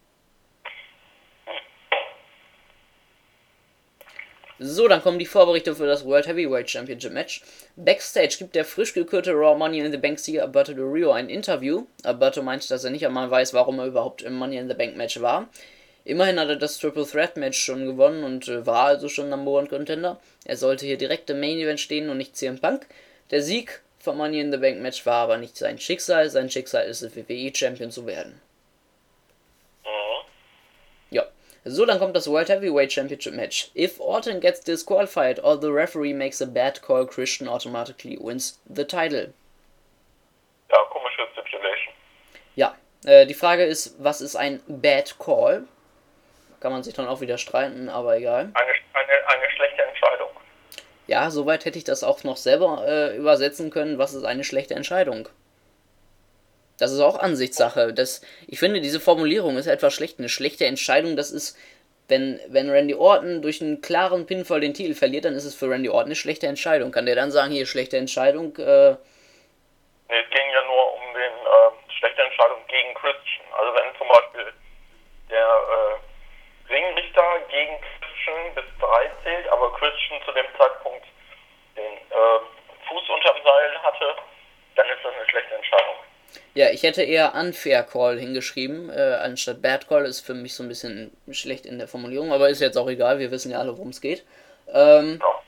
So, dann kommen die Vorberichte für das World Heavyweight Championship Match. Backstage gibt der frisch gekürte Raw Money in the Bank Sieger Alberto Del Rio ein Interview. Alberto meint, dass er nicht einmal weiß, warum er überhaupt im Money in the Bank Match war. Immerhin hat er das Triple Threat Match schon gewonnen und äh, war also schon Number One Contender. Er sollte hier direkt im Main Event stehen und nicht C M Punk. Der Sieg vom Money in the Bank Match war aber nicht sein Schicksal. Sein Schicksal ist es, W W E Champion zu werden. Mhm. Ja. So, dann kommt das World Heavyweight Championship Match. If Orton gets disqualified or the referee makes a bad call, Christian automatically wins the title. Ja, komische Stipulation. Ja, äh, die Frage ist, was ist ein bad call? Kann man sich dann auch wieder streiten, aber egal. Eine, eine, eine schlechte Entscheidung. Ja, soweit hätte ich das auch noch selber äh, übersetzen können. Was ist eine schlechte Entscheidung? Das ist auch Ansichtssache. Das, ich finde, diese Formulierung ist etwas schlecht. Eine schlechte Entscheidung, das ist, wenn, wenn Randy Orton durch einen klaren Pinfall den Titel verliert, dann ist es für Randy Orton eine schlechte Entscheidung. Kann der dann sagen, hier, schlechte Entscheidung? Äh, nee, es ging ja nur um den äh, schlechte Entscheidung gegen Christian. Also wenn zum Beispiel der äh, Ringrichter gegen Christian bis drei zählt, aber Christian zu dem Zeitpunkt den äh, Fuß unterm Seil hatte, dann ist das eine schlechte Entscheidung. Ja, ich hätte eher Unfair Call hingeschrieben, äh, anstatt Bad Call ist für mich so ein bisschen schlecht in der Formulierung, aber ist jetzt auch egal, wir wissen ja alle, worum es geht. Ähm, Ja.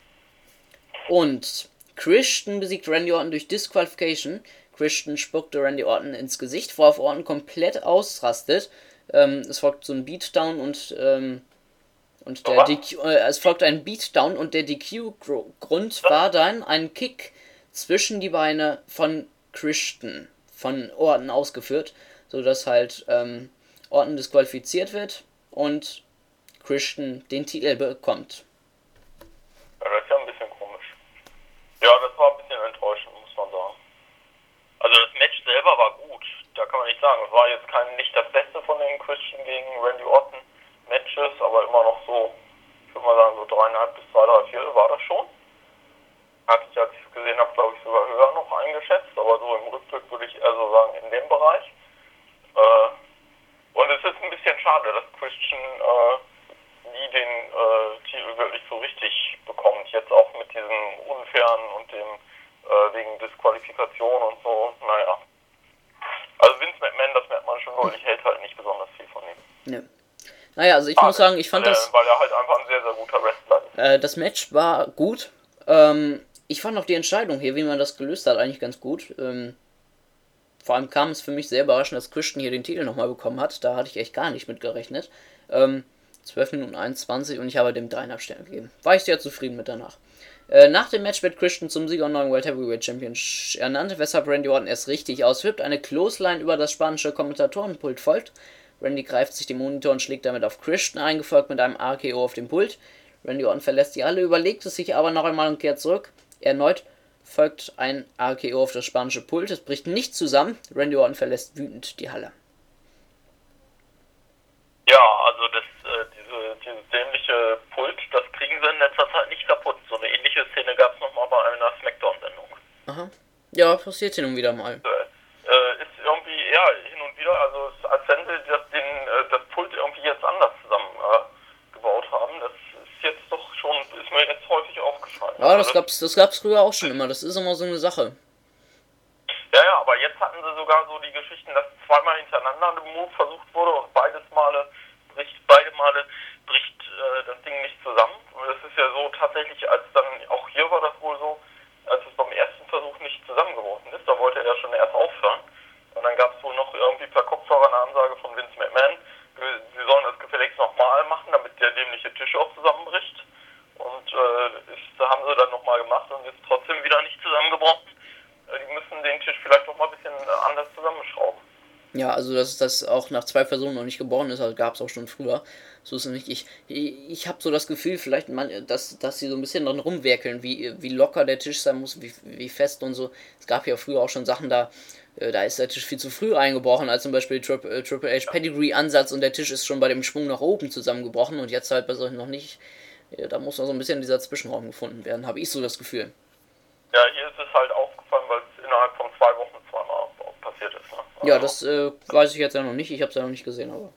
und Christian besiegt Randy Orton durch Disqualification. Christian spuckte Randy Orton ins Gesicht, worauf Orton komplett ausrastet. Ähm, es folgt so ein Beatdown und ähm, und der Was? D Q, äh, es folgt ein Beatdown und der D Q-Grund war dann ein Kick zwischen die Beine von Christian, von Orton ausgeführt, sodass halt ähm, Orton disqualifiziert wird und Christian den Titel bekommt. Ja, das ist ja ein bisschen komisch. Ja, das war ein bisschen enttäuschend, muss man sagen. Also das Match selber war gut, da kann man nicht sagen. Es war jetzt kein, nicht das Beste von den Christian gegen Randy Orton Matches, aber immer noch so, ich würde mal sagen, so dreieinhalb bis zwei, drei, vier war das schon. Hatte ich, als ich es gesehen habe, glaube ich, sogar höher noch eingeschätzt, aber so im Rückblick würde ich eher so sagen, in dem Bereich. Äh, und es ist ein bisschen schade, dass Christian äh, nie den äh, Titel wirklich so richtig bekommt. Jetzt auch mit diesem Unfairen und dem äh, wegen Disqualifikation und so, naja. Also Vince McMahon, das merkt man schon deutlich, hält halt nicht besonders viel von ihm. Ja. Naja, also ich Ah, muss sagen, ich fand weil das... Er, weil er halt einfach ein sehr, sehr guter Wrestler ist. Äh, das Match war gut. Ähm, ich fand auch die Entscheidung hier, wie man das gelöst hat, eigentlich ganz gut. Ähm, vor allem kam es für mich sehr überraschend, dass Christian hier den Titel nochmal bekommen hat. Da hatte ich echt gar nicht mit gerechnet. Ähm, zwölf Minuten einundzwanzig und ich habe dem dreieinhalb Sterne gegeben. War ich sehr zufrieden mit danach. Äh, nach dem Match wird Christian zum Sieger und neuen World Heavyweight Champion ernannt, weshalb Randy Orton erst richtig auswirbt. Eine Clothesline über das spanische Kommentatorenpult folgt. Randy greift sich den Monitor und schlägt damit auf Christian ein, gefolgt mit einem R K O auf dem Pult. Randy Orton verlässt die Halle, überlegt es sich aber noch einmal und kehrt zurück. Erneut folgt ein R K O auf das spanische Pult. Es bricht nicht zusammen. Randy Orton verlässt wütend die Halle. Ja, also das, äh, diese, dieses dämliche Pult, das kriegen sie in letzter Zeit nicht kaputt. So eine ähnliche Szene gab es nochmal bei einer Smackdown-Sendung. Aha. Ja, passiert hin und wieder mal. Äh, ist irgendwie, ja, hin und wieder, also es, als wenn sie das, den, äh, das Pult irgendwie jetzt anders zusammengebaut äh, gebaut haben. Das ist jetzt doch schon, ist mir jetzt häufig aufgefallen. Ja, das gab's, das gab's früher auch schon immer. Das ist immer so eine Sache. Ja, ja, aber jetzt hatten sie sogar so die Geschichten, dass zweimal hintereinander ein Move versucht wurde und beides Male bricht, beide Male bricht äh, das Ding nicht zusammen. Und das ist ja so tatsächlich, als dann, auch hier war das wohl so, als es beim ersten Versuch nicht zusammengebrochen ist, da wollte er schon erst aufhören. Und dann gab es wohl noch irgendwie per Kopfhörer eine Ansage von Vince McMahon, sie sollen das gefälligst nochmal machen, damit der dämliche Tisch auch zusammenbricht. Und äh, ist, da haben sie dann nochmal gemacht und ist trotzdem wieder nicht zusammengebrochen. Die müssen den Tisch vielleicht noch mal ein bisschen anders zusammenschrauben. Ja, also dass das auch nach zwei Personen noch nicht geboren ist, also gab es auch schon früher. So ist es nicht. Ich, ich, ich habe so das Gefühl, vielleicht, man, dass, dass sie so ein bisschen dran rumwerkeln, wie, wie locker der Tisch sein muss, wie, wie fest und so. Es gab ja früher auch schon Sachen, da, äh, da ist der Tisch viel zu früh eingebrochen, als zum Beispiel Tri äh, Triple H Pedigree-Ansatz und der Tisch ist schon bei dem Schwung nach oben zusammengebrochen und jetzt halt bei solchen noch nicht. Ja, da muss noch so ein bisschen dieser Zwischenraum gefunden werden, habe ich so das Gefühl. Ja, hier ist es halt aufgefallen, weil es innerhalb von zwei Wochen zweimal passiert ist. Ne? Also, ja, das äh, weiß ich jetzt ja noch nicht. Ich habe es ja noch nicht gesehen, aber.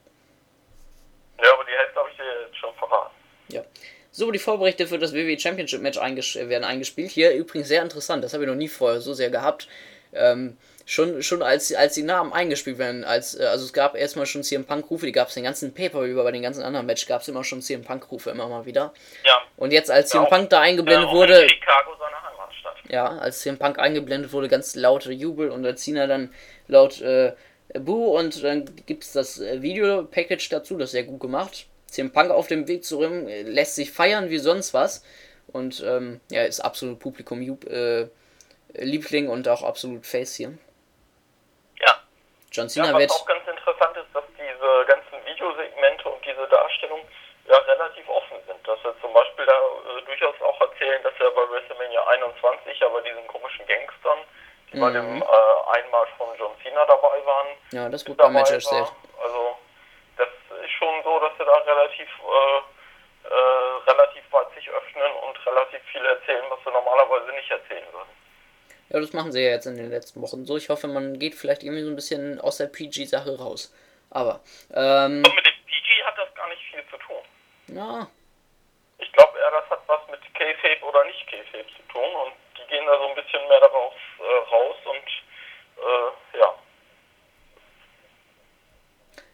Ja, aber die Hälfte habe ich dir jetzt schon verraten. Ja. So, die Vorberichte für das W W E Championship Match einges werden eingespielt. Hier übrigens sehr interessant. Das habe ich noch nie vorher so sehr gehabt. Ähm, schon schon als, als die Namen eingespielt werden. Als, äh, also es gab erstmal schon C M Punk-Rufe, die gab es den ganzen Pay-Per-View, bei den ganzen anderen Match gab es immer schon C M Punk-Rufe, immer mal wieder. Ja. Und jetzt, als ja, C M Punk da eingeblendet ja, wurde. in Chicago, seine Heimatstadt. Ja, als C M Punk eingeblendet wurde, ganz laute Jubel und als Cena dann laut äh, Boo und dann gibt es das äh, Video-Package dazu, das ist sehr gut gemacht. C M Punk auf dem Weg zu Ring äh, lässt sich feiern wie sonst was und ähm, ja, ist absolut Publikum äh, Liebling und auch absolut Face hier. Ja. John Cena ja, was wird auch ganz interessant ist, dass diese ganzen Videosegmente und diese Darstellung ja relativ offen sind. Dass wir zum Beispiel da äh, durchaus auch erzählen, dass wir bei WrestleMania einundzwanzig ja bei diesen komischen Gangstern, die mhm. bei dem äh, Einmarsch von John Cena dabei waren, ja, das wurde beim Match erzählt. Also das ist schon so, dass wir da relativ äh, äh, relativ weit sich öffnen und relativ viel erzählen, was wir normalerweise nicht erzählen würden. Ja, das machen sie ja jetzt in den letzten Wochen so. Ich hoffe, man geht vielleicht irgendwie so ein bisschen aus der P G-Sache raus. Aber, ähm... Und mit dem P G hat das gar nicht viel zu tun. Ja. Ich glaube eher, das hat was mit K-Fape oder nicht K-Fape zu tun und die gehen da so ein bisschen mehr darauf äh, raus und äh, ja.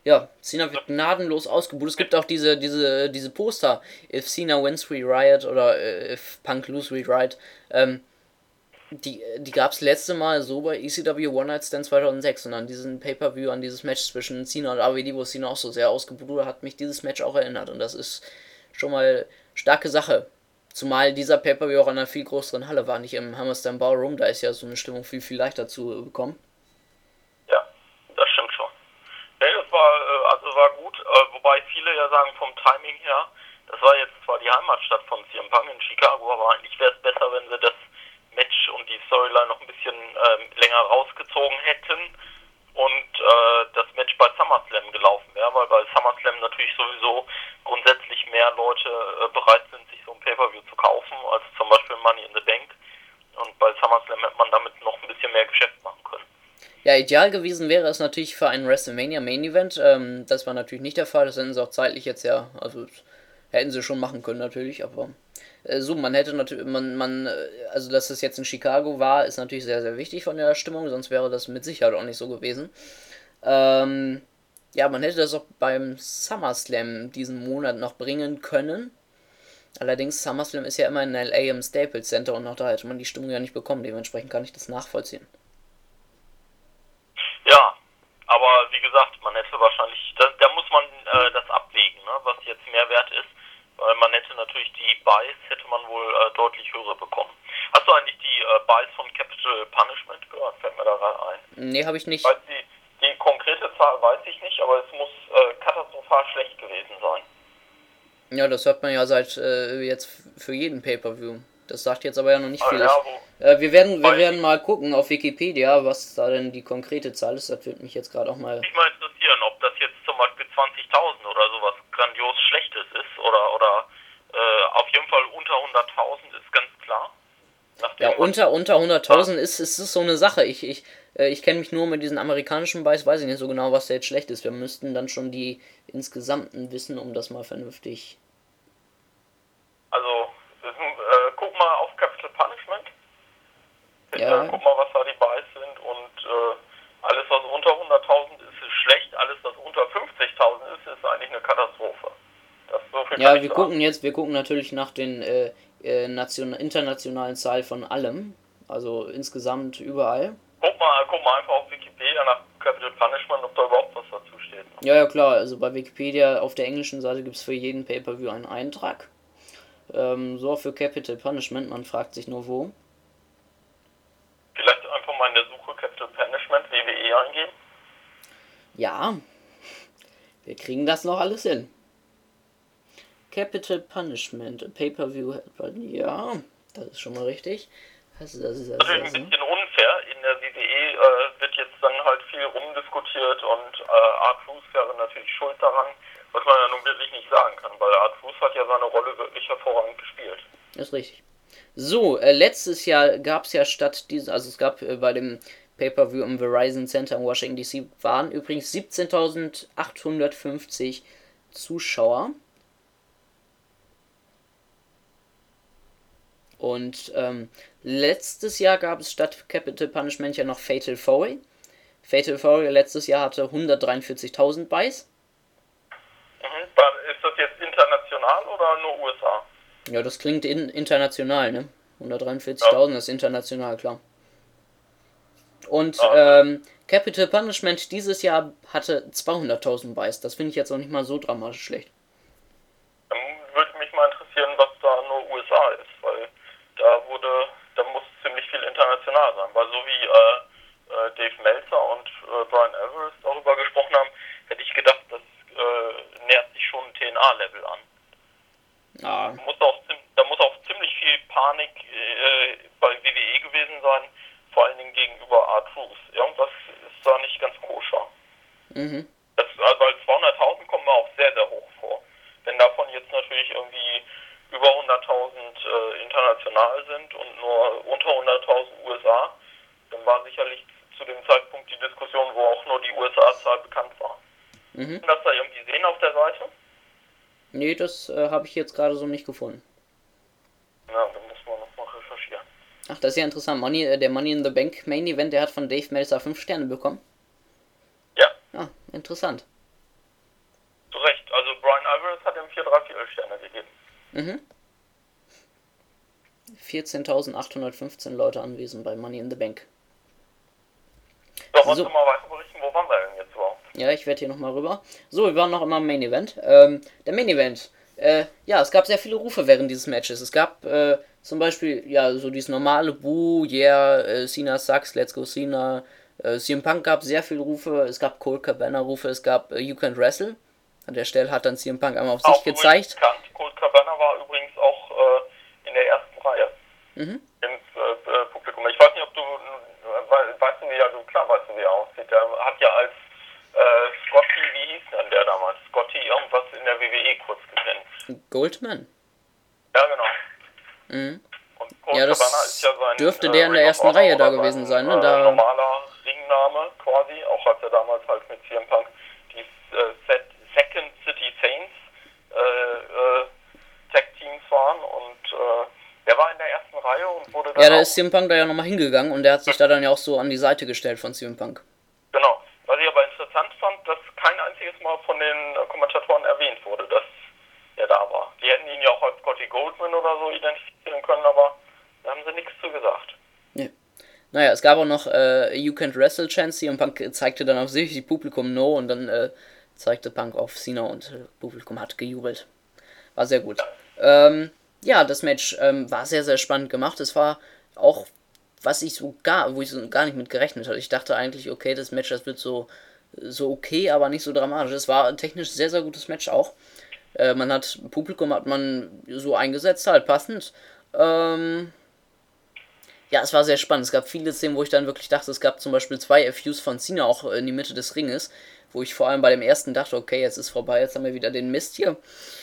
Ja, Cena wird gnadenlos ausgebucht. Es gibt auch diese, diese, diese Poster, If Cena wins we riot oder äh, If Punk lose we riot. Ähm, die die gab es letzte Mal so bei E C W One Night Stand zweitausendsechs und an diesen Pay-Per-View, an dieses Match zwischen Cena und A W D, wo Cena auch so sehr ausgebucht wurde, hat mich dieses Match auch erinnert und das ist schon mal starke Sache. Zumal dieser Pay-Per-View auch an einer viel größeren Halle war, nicht im Hammerstein Ballroom, da ist ja so eine Stimmung viel, viel leichter zu bekommen. Ja, das stimmt schon. Nee, das war, äh, also war gut, äh, wobei viele ja sagen vom Timing her, das war jetzt zwar die Heimatstadt von C M Punk in Chicago, aber eigentlich wäre es besser, wenn sie das Match und die Storyline noch ein bisschen ähm, länger rausgezogen hätten und äh, das Match bei SummerSlam gelaufen wäre, weil bei SummerSlam natürlich sowieso grundsätzlich mehr Leute äh, bereit sind, sich so ein Pay-Per-View zu kaufen, als zum Beispiel Money in the Bank. Und bei SummerSlam hätte man damit noch ein bisschen mehr Geschäft machen können. Ja, ideal gewesen wäre es natürlich für einen WrestleMania Main Event. Ähm, das war natürlich nicht der Fall. Das hätten sie auch zeitlich jetzt ja, also hätten sie schon machen können natürlich, aber äh, so, man hätte natürlich, man, man, äh, also dass es jetzt in Chicago war, ist natürlich sehr, sehr wichtig von der Stimmung, sonst wäre das mit Sicherheit auch nicht so gewesen. Ähm, ja, man hätte das auch beim SummerSlam diesen Monat noch bringen können. Allerdings, SummerSlam ist ja immer in L A im Staples Center und auch da hätte man die Stimmung ja nicht bekommen. Dementsprechend kann ich das nachvollziehen. Ja, aber wie gesagt, man hätte wahrscheinlich, da, da muss man äh, das abwägen, ne, was jetzt mehr wert ist, weil man hätte natürlich die Buys, hätte man wohl äh, deutlich höhere bekommen. Hast du eigentlich die äh, Buys von Capital Punishment gehört? Fällt mir da gerade ein. Nee, habe ich nicht. Weiß die, die konkrete Zahl weiß ich nicht, aber es muss äh, katastrophal schlecht gewesen sein. Ja, das hört man ja seit äh, jetzt für jeden Pay-Per-View. Das sagt jetzt aber ja noch nicht Ah, viel. ja, Ich, äh, wir werden wir weil- werden mal gucken auf Wikipedia, was da denn die konkrete Zahl ist. Das würde mich jetzt gerade auch mal... mich mal interessieren, ob das jetzt zum Beispiel zwanzigtausend oder sowas grandios Schlechtes ist oder, oder äh, auf jeden Fall unter hunderttausend ist ganz klar. Nachdem Ja, unter, unter hunderttausend ist, ist es so eine Sache. Ich, ich, äh, ich kenne mich nur mit diesen amerikanischen Buys, weiß ich nicht so genau, was da jetzt schlecht ist. Wir müssten dann schon die insgesamten wissen, um das mal vernünftig... Also, das, äh, guck mal auf Capital Punishment. Ja. Äh, guck mal, was da die Buys sind und äh, alles, was unter hunderttausend ist, ist schlecht. Alles, was unter fünfzigtausend ist, ist eigentlich eine Katastrophe. Das so viel Ja, kann ich wir sagen. gucken jetzt, wir gucken natürlich nach den äh, äh, nation internationalen Zahlen von allem. Also insgesamt überall. Guck mal, guck mal einfach auf Wikipedia nach Capital Punishment, ob da überhaupt was dazu steht. Ja, ja klar, also bei Wikipedia auf der englischen Seite gibt es für jeden Pay-Per-View einen Eintrag. Ähm, so für Capital Punishment, man fragt sich nur wo. Vielleicht einfach mal in der Suche Capital Punishment, W W E eingeben. Ja, wir kriegen das noch alles hin. Capital Punishment, Pay-Per-View, ja, das ist schon mal richtig. Also das ist Natürlich das, ein bisschen unfair. In der W W E äh, wird jetzt dann halt viel rumdiskutiert und äh, R-Truth wäre natürlich schuld daran, was man ja nun wirklich nicht sagen kann, weil R-Truth hat ja seine Rolle wirklich hervorragend gespielt. ist richtig. So, äh, letztes Jahr gab es ja statt diesem, also es gab äh, bei dem Pay-Per-View im Verizon Center in Washington D C waren übrigens siebzehntausendachthundertfünfzig Zuschauer. Und ähm, letztes Jahr gab es statt Capital Punishment ja noch Fatal Four-Way. Fatal Four-Way letztes Jahr hatte hundertdreiundvierzigtausend Buys. Mhm. Dann ist das jetzt international oder nur U S A? Ja, das klingt in, international, ne? hundertdreiundvierzigtausend ist international, klar. Und Ja. ähm, Capital Punishment dieses Jahr hatte zweihunderttausend Buys. Das finde ich jetzt auch nicht mal so dramatisch schlecht. Dann würde mich mal interessieren, was da nur U S A ist, weil da wurde, da muss ziemlich viel international sein, weil so wie äh, äh, Dave Meltzer und äh, Brian Everest darüber gesprochen haben, hätte ich gedacht, das äh, nähert sich schon T N A-Level an. Ja. Da muss auch, da muss auch ziemlich viel Panik äh, bei W W E gewesen sein, vor allen Dingen gegenüber R-Truth. Irgendwas ist da nicht ganz koscher. Mhm. Das, also weil zweihunderttausend kommen mir auch sehr, sehr hoch vor. Wenn davon jetzt natürlich irgendwie über hunderttausend äh, international sind und nur unter hunderttausend U S A, dann war sicherlich zu dem Zeitpunkt die Diskussion, wo auch nur die U S A-Zahl bekannt war. Mhm. Kann das da irgendwie sehen auf der Seite? Nee, das äh, habe ich jetzt gerade so nicht gefunden. Ja, dann muss man nochmal recherchieren. Ach, das ist ja interessant. Money, äh, der Money in the Bank Main Event, der hat von Dave Meltzer fünf Sterne bekommen. Ja. Ah, interessant. Sterne gegeben. Mhm. vierzehntausendachthundertfünfzehn Leute anwesend bei Money in the Bank. So, wolltest du mal weiter berichten, wo waren wir denn jetzt überhaupt? Ja, ich werde hier nochmal rüber. So, wir waren noch immer im Main Event. Ähm, der Main Event. Äh, ja, es gab sehr viele Rufe während dieses Matches. Es gab äh, zum Beispiel, ja, so dieses normale Boo, yeah, äh, Cena sucks, let's go Cena. Äh, C M Punk gab sehr viele Rufe. Es gab Colt Cabana Rufe. Es gab äh, You Can't Wrestle. An der Stelle hat dann C M Punk einmal auf sich Auch gezeigt. Bekannt. Colt Cabana war übrigens auch äh, in der ersten Reihe. Mhm. Ins äh, Publikum. Ich weiß nicht, ob du, äh, weißt du, wie er, du, klar weißt du, wie er aussieht. Der hat ja als äh, Scotty, wie hieß denn der damals? Scotty irgendwas in der W W E kurz gekämpft. Goldman. Ja, genau. Mhm. Und Colt Ja, das Cabana ist ja sein, dürfte äh, der in der Ring of ersten Honor Reihe da oder gewesen sein, sein, ne? Äh, Da, normaler Ringname quasi, auch als er damals halt mit C M Punk die äh, Set, Second City Saints äh, äh, Tag Teams waren und äh, der war in der ersten Reihe und wurde dann ja, da auch, ist C M Punk da ja nochmal hingegangen und der hat sich da dann ja auch so an die Seite gestellt von C M Punk. genau. Was ich aber interessant fand, dass kein einziges Mal von den äh, Kommentatoren erwähnt wurde, dass er da war. Die hätten ihn ja auch als Scotty Goldman oder so identifizieren können, aber da haben sie nichts zu gesagt. Nee. Naja, es gab auch noch äh, You Can't Wrestle Chance. C M Punk zeigte dann auf sich, die Publikum No und dann äh, zeigte Punk auf Cena und äh, Publikum hat gejubelt. War sehr gut. Ja, ähm, ja das Match ähm, war sehr, sehr spannend gemacht. Es war auch, was ich so gar, wo ich so gar nicht mit gerechnet hatte. Ich dachte eigentlich, okay, das Match, das wird so, so okay, aber nicht so dramatisch. Es war ein technisch sehr, sehr gutes Match auch. Äh, man hat, Publikum hat man so eingesetzt, halt passend. Ähm, ja, es war sehr spannend. Es gab viele Szenen, wo ich dann wirklich dachte, es gab zum Beispiel zwei F Us von Cena auch in die Mitte des Ringes, wo ich vor allem bei dem ersten dachte, okay, jetzt ist vorbei, jetzt haben wir wieder den Mist hier.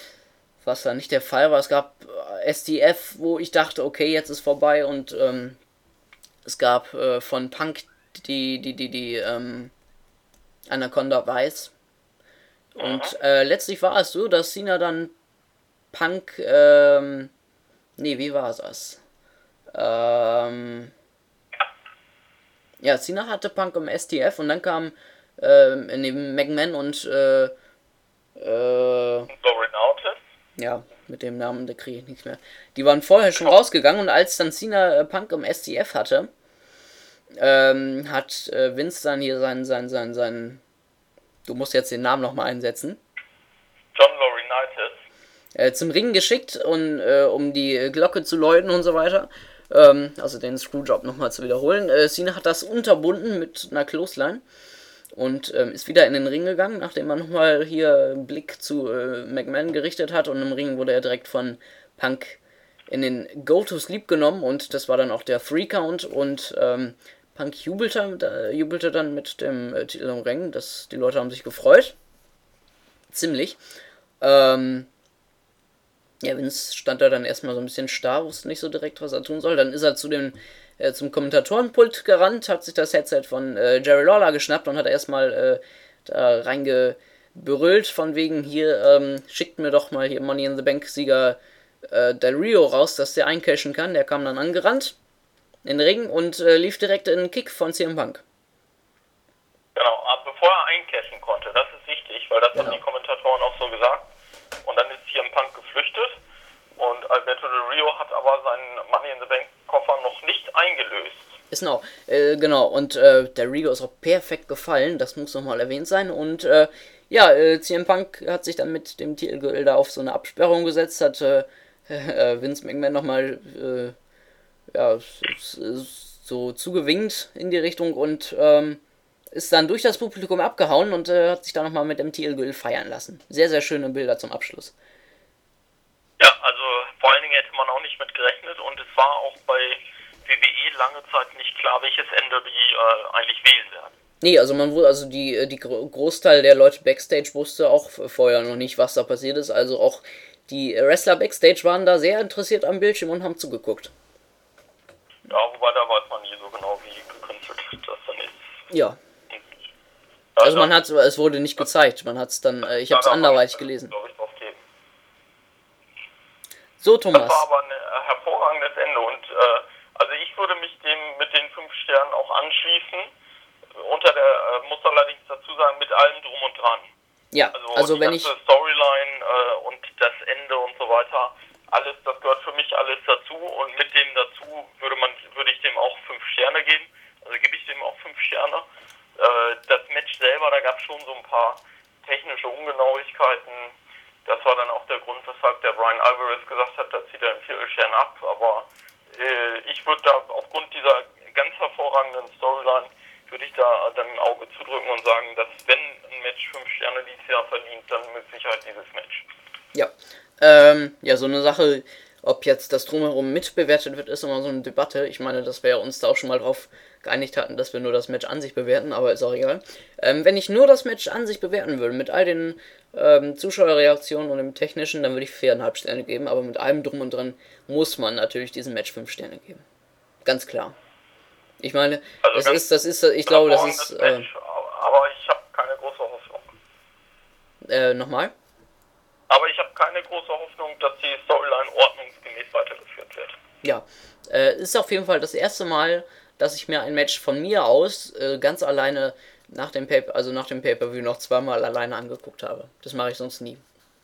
Was dann nicht der Fall war. Es gab S T F, wo ich dachte, okay, jetzt ist vorbei und ähm, es gab äh, von Punk die, die, die, die, ähm, Anaconda Weiß. Und äh, letztlich war es so, dass Cena dann Punk, ähm, nee, wie war das? Ähm, ja, Cena hatte Punk im S T F und dann kam äh, neben McMahon und äh, äh, ja, mit dem Namen, da kriege ich nichts mehr. Die waren vorher schon rausgegangen und als dann Cena äh, Punk im S T F hatte, ähm, hat äh, Vince dann hier seinen, seinen, seinen, seinen, du musst jetzt den Namen nochmal einsetzen. John Laurinaitis. Äh, zum Ring geschickt, und, äh, um die Glocke zu läuten und so weiter. Ähm, also den Screwjob nochmal zu wiederholen. Äh, Cena hat das unterbunden mit einer Clothesline und ähm, ist wieder in den Ring gegangen, nachdem er nochmal hier einen Blick zu äh, McMahon gerichtet hat, und im Ring wurde er direkt von Punk in den Go-To-Sleep genommen und das war dann auch der Three-Count und ähm, Punk jubelte, äh, jubelte dann mit dem äh, Titel im Ring. Das, die Leute haben sich gefreut. Ziemlich. Ähm, ja, Vince stand da dann erstmal so ein bisschen starr, wusste nicht so direkt, was er tun soll. Dann ist er zu dem, äh, zum Kommentatorenpult gerannt, hat sich das Headset von äh, Jerry Lawler geschnappt und hat erstmal äh, da reingebrüllt, von wegen hier, ähm, schickt mir doch mal hier Money in the Bank Sieger äh, Del Rio raus, dass der eincashen kann. Der kam dann angerannt in den Ring und äh, lief direkt in den Kick von C M Punk. Genau, aber bevor er eincashen konnte, das ist wichtig, weil das Genau. haben die Kommentatoren auch so gesagt. Und dann ist C M Punk geflüchtet und Alberto Del Rio hat aber seinen Money in the Bank Koffer noch nicht eingelöst. Ist genau, äh, genau, und äh, der Rio ist auch perfekt gefallen, das muss nochmal erwähnt sein. Und äh, ja, äh, C M Punk hat sich dann mit dem Titelgürtel da auf so eine Absperrung gesetzt, hat äh, äh, Vince McMahon nochmal äh, ja, so, so zugewinkt in die Richtung und ähm, ist dann durch das Publikum abgehauen und äh, hat sich dann nochmal mit dem Titelgürtel feiern lassen. Sehr, sehr schöne Bilder zum Abschluss. Ja, also vor allen Dingen hätte man auch nicht mit gerechnet und es war auch bei W W E lange Zeit nicht klar, welches Ende die äh, eigentlich wählen werden. Nee, also man wurde, also die, die Großteil der Leute Backstage wusste auch vorher noch nicht, was da passiert ist. Also auch die Wrestler Backstage waren da sehr interessiert am Bildschirm und haben zugeguckt. Ja, wobei da weiß man nie so genau, wie gekünstelt das dann ist. Ja. Also man hat, es wurde nicht gezeigt, man hat es dann, äh, ich habe es anderweitig gelesen. Glaube ich, drauf geben. So, Thomas. Das war aber ein äh, hervorragendes Ende und äh, also ich würde mich dem mit den fünf Sternen auch anschließen. Unter der, äh, muss allerdings dazu sagen, mit allem drum und dran. Ja, also, also die wenn ganze ich... Storyline, äh, und das Ende und so weiter, alles, das gehört für mich alles dazu und mit dem dazu würde man, würde ich dem auch fünf Sterne geben, also gebe ich dem auch fünf Sterne. Äh, das Match selber, da gab es schon so ein paar technische Ungenauigkeiten, das war dann auch der Grund, weshalb der Brian Alvarez gesagt hat, da zieht er einen Viertelstern ab, aber äh, ich würde da aufgrund dieser ganz hervorragenden Storyline, würde ich da dann ein Auge zudrücken und sagen, dass wenn ein Match fünf Sterne dieses Jahr verdient, dann mit Sicherheit dieses Match. Ja, ähm, ja, so eine Sache, ob jetzt das Drumherum mitbewertet wird, ist immer so eine Debatte. Ich meine, dass wir uns da auch schon mal drauf geeinigt hatten, dass wir nur das Match an sich bewerten, aber ist auch egal. Ähm, wenn ich nur das Match an sich bewerten würde, mit all den ähm, Zuschauerreaktionen und dem Technischen, dann würde ich viereinhalb Sterne geben, aber mit allem Drum und Dran muss man natürlich diesem Match fünf Sterne geben. Ganz klar. Ich meine, also das ist, das ist, ich glaube, das ist, äh, Match, aber ich habe keine große Hoffnung. Äh, nochmal? Aber ich habe keine große Hoffnung, dass die Storyline ordnungsgemäß weitergeführt wird. Ja, äh, ist auf jeden Fall das erste Mal, dass ich mir ein Match von mir aus äh, ganz alleine nach dem Pay also nach dem Pay-Per-View noch zweimal alleine angeguckt habe. Das mache ich sonst nie.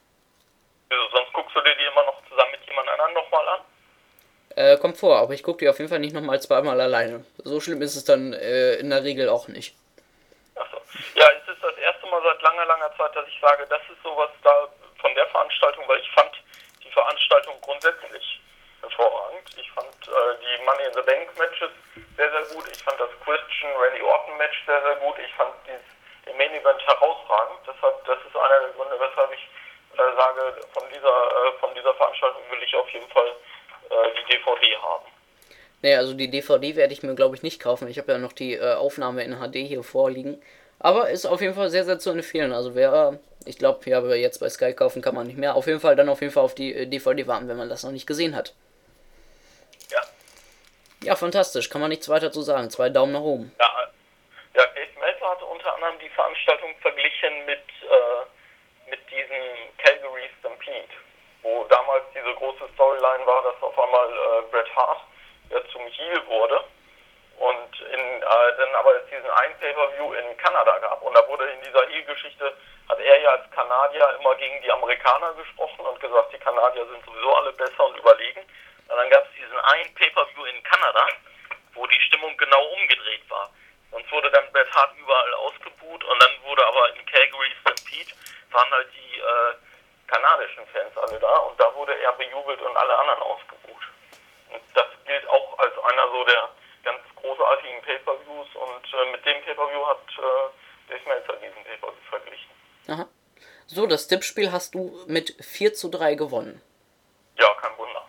Also sonst guckst du dir die immer noch zusammen mit jemand anderem nochmal an? Äh, kommt vor, aber ich gucke die auf jeden Fall nicht nochmal zweimal alleine. So schlimm ist es dann äh, in der Regel auch nicht. Achso. Ja, es ist das erste Mal seit langer, langer Zeit, dass ich sage, das ist sowas da von der Veranstaltung, weil ich fand die Veranstaltung grundsätzlich hervorragend. Ich fand äh, die Money in the Bank Matches sehr, sehr gut. Ich fand das Christian Randy Orton Match sehr, sehr gut. Ich fand dieses, den Main Event herausragend. Deshalb, das ist einer der Gründe, weshalb ich äh, sage, von dieser, äh, von dieser Veranstaltung will ich auf jeden Fall äh, die D V D haben. Nee, also die D V D werde ich mir, glaube ich, nicht kaufen. Ich habe ja noch die äh, Aufnahme in H D hier vorliegen. Aber ist auf jeden Fall sehr, sehr zu empfehlen. Also wer, ich glaube, ja, wer jetzt bei Sky kaufen kann man nicht mehr. Auf jeden Fall dann auf jeden Fall auf die äh, D V D warten, wenn man das noch nicht gesehen hat. Ja. Ja, fantastisch. Kann man nichts weiter zu sagen. Zwei Daumen nach oben. Ja, ja, Dave Meltzer hatte unter anderem die Veranstaltung verglichen mit, äh, mit diesem Calgary Stampede, wo damals diese große Storyline war, dass auf einmal äh, Bret Hart ja zum Heel wurde und in, äh, dann aber es diesen einen Pay-Per-View in Kanada gab und da wurde in dieser Heel-Geschichte, hat er ja als Kanadier immer gegen die Amerikaner gesprochen und gesagt, die Kanadier sind sowieso alle besser und überlegen. Und dann gab es diesen einen Pay-Per-View in Kanada, wo die Stimmung genau umgedreht war. Sonst wurde dann Bret Hart überall ausgebuht und dann wurde aber in Calgary Stampede waren halt die äh, kanadischen Fans alle da und da wurde er bejubelt und alle anderen ausgebuht. Und das gilt auch als einer so der ganz großartigen Pay-Per-Views und äh, mit dem Pay-Per-View hat äh, Dave Meltzer diesen Pay-Per-View verglichen. Aha. So, das Tippspiel hast du mit vier zu drei gewonnen. Ja, kein Wunder.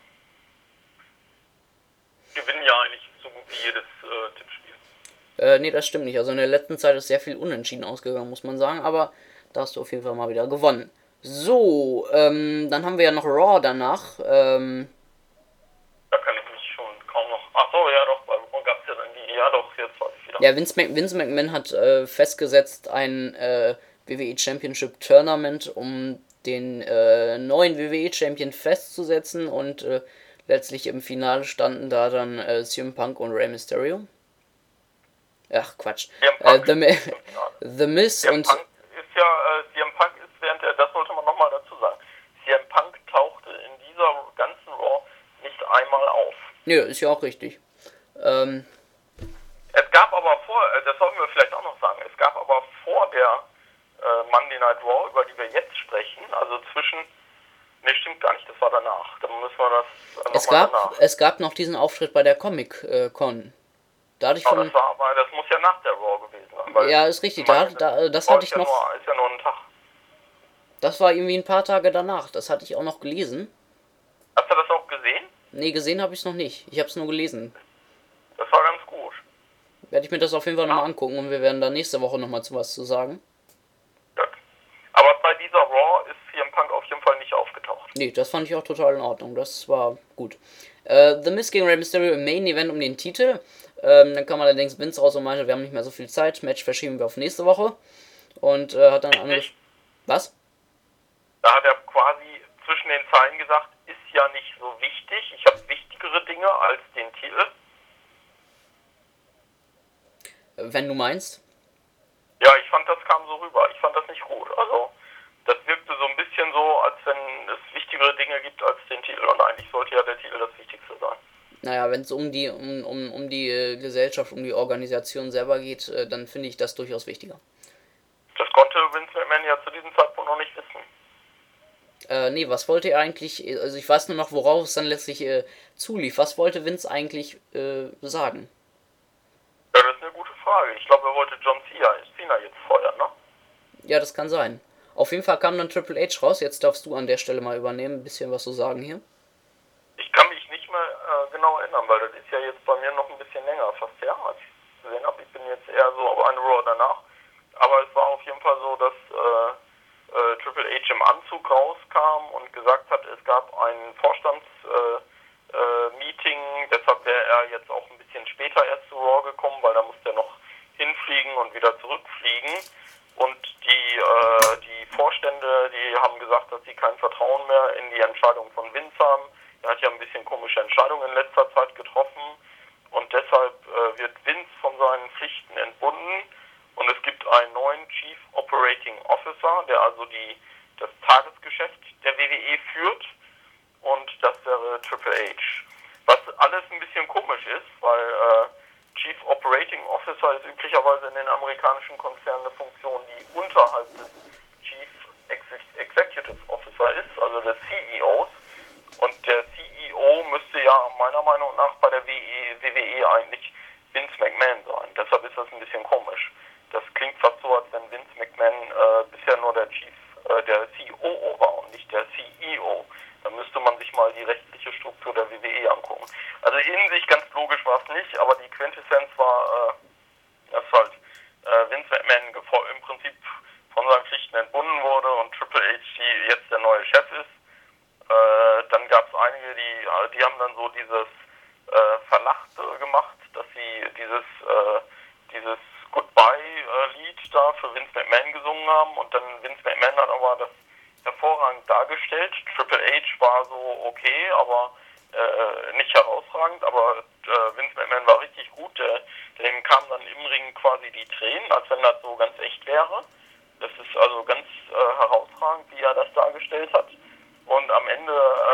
Gewinnen ja eigentlich so gut wie jedes äh, Tippspiel. Äh, nee, das stimmt nicht. Also in der letzten Zeit ist sehr viel unentschieden ausgegangen, muss man sagen, aber da hast du auf jeden Fall mal wieder gewonnen. So, ähm, dann haben wir ja noch Raw danach. Ähm, Da kann ich mich schon kaum noch... Ach so, ja doch, bei Raw gab es ja dann die... Ja doch, jetzt weiß ich wieder. ja, Vince, Mc, Vince McMahon hat äh, festgesetzt ein äh, W W E Championship Tournament, um den äh, neuen W W E Champion festzusetzen und äh, letztlich im Finale standen da dann äh, C M Punk und Rey Mysterio. Ach, Quatsch. Äh, The, The Miz C M und... Punk ist ja... Äh, C M Punk ist während der... Das sollte man nochmal dazu sagen. C M Punk tauchte in dieser ganzen Raw nicht einmal auf. Nö, ist ja auch richtig. Ähm... Es gab aber vor, das sollten wir vielleicht auch noch sagen, es gab aber vor der äh, Monday Night Raw, über die wir jetzt sprechen, also zwischen, ne stimmt gar nicht, das war danach, dann müssen wir das äh, Es nochmal gab, danach. es gab noch diesen Auftritt bei der Comic-Con. Dadurch Aber von... das war, aber das muss ja nach der Raw gewesen sein. Weil Ja, ist richtig, da, meine, da, das Raw hatte ist ich ja noch... Nur, ist ja nur ein Tag. Das war irgendwie ein paar Tage danach, das hatte ich auch noch gelesen. Hast du das auch gesehen? Nee, gesehen habe ich es noch nicht, ich habe es nur gelesen. Das war ganz gut. Werde ich mir das auf jeden Fall nochmal angucken und wir werden da nächste Woche nochmal zu was zu sagen. Ja. Aber bei dieser Raw ist C M Punk auf jeden Fall nicht aufgetaucht. Nee, das fand ich auch total in Ordnung, das war gut. Äh, The Miz gegen Rey Mysterio im Main Event um den Titel. Ähm, dann kam allerdings Vince raus und meinte, wir haben nicht mehr so viel Zeit, Match verschieben wir auf nächste Woche. Und äh, hat dann angesprochen... Was? Da hat er quasi zwischen den Zeilen gesagt, ist ja nicht so wichtig, ich habe wichtigere Dinge als den Titel. Wenn du meinst? Ja, ich fand, das kam so rüber. Ich fand das nicht gut. Also, das wirkte so ein bisschen so, als wenn wichtigere Dinge gibt als den Titel und eigentlich sollte ja der Titel das Wichtigste sein. Naja, wenn es um die um, um, um die äh, Gesellschaft, um die Organisation selber geht, äh, dann finde ich das durchaus wichtiger. Das konnte Vince McMahon ja zu diesem Zeitpunkt noch nicht wissen. Äh, nee, was wollte er eigentlich, also ich weiß nur noch, worauf es dann letztlich äh, zulief. Was wollte Vince eigentlich äh, sagen? Ja, das ist eine gute Frage. Ich glaube, er wollte John Cena jetzt feuern, ne? Ja, das kann sein. Auf jeden Fall kam dann Triple H raus. Jetzt darfst du an der Stelle mal übernehmen, ein bisschen was zu sagen hier. Ich kann mich nicht mehr äh, genau erinnern, weil das ist ja jetzt bei mir noch ein bisschen länger, fast ja, als ich gesehen habe. Ich bin jetzt eher so auf eine Raw danach. Aber es war auf jeden Fall so, dass äh, äh, Triple H im Anzug rauskam und gesagt hat, es gab ein Vorstandsmeeting, äh, äh, Meeting. Deshalb wäre er jetzt auch ein bisschen später erst zu Raw gekommen, weil da musste er noch hinfliegen und wieder zurückfliegen. Und die, äh, die Vorstände, die haben gesagt, dass sie kein Vertrauen mehr in die Entscheidung von Vince haben. Er hat ja ein bisschen komische Entscheidungen in letzter Zeit getroffen. Und deshalb äh, wird Vince von seinen Pflichten entbunden. Und es gibt einen neuen Chief Operating Officer, der also die, das Tagesgeschäft der W W E führt. Und das wäre Triple H. Was alles ein bisschen komisch ist, weil äh, Chief Operating Officer ist üblicherweise in den amerikanischen Konzernen eine Funktion, die unterhalb des Chief Executive Officer ist, also des C E Os. Und der C E O müsste ja meiner Meinung nach bei der W W E eigentlich Vince McMahon sein. Deshalb ist das ein bisschen komisch. Das klingt fast so, als wenn Vince McMahon äh, bisher nur der Chief, äh, der C O O war und nicht der C E O. Da müsste man sich mal die rechtliche Struktur der W W E angucken. Also in sich ganz logisch war es nicht, aber die Quintessenz war, äh, dass halt äh, Vince McMahon im Prinzip von seinen Pflichten entbunden wurde und Triple H die jetzt der neue Chef ist. Äh, dann gab es einige, die, die haben dann so dieses äh, Verlachte gemacht, dass sie dieses, äh, dieses Goodbye-Lied da für Vince McMahon gesungen haben und dann Vince McMahon hat aber das hervorragend dargestellt. Triple H war so okay, aber äh, nicht herausragend, aber äh, Vince McMahon war richtig gut. Der, dem kamen dann im Ring quasi die Tränen, als wenn das so ganz echt wäre. Das ist also ganz äh, herausragend, wie er das dargestellt hat. Und am Ende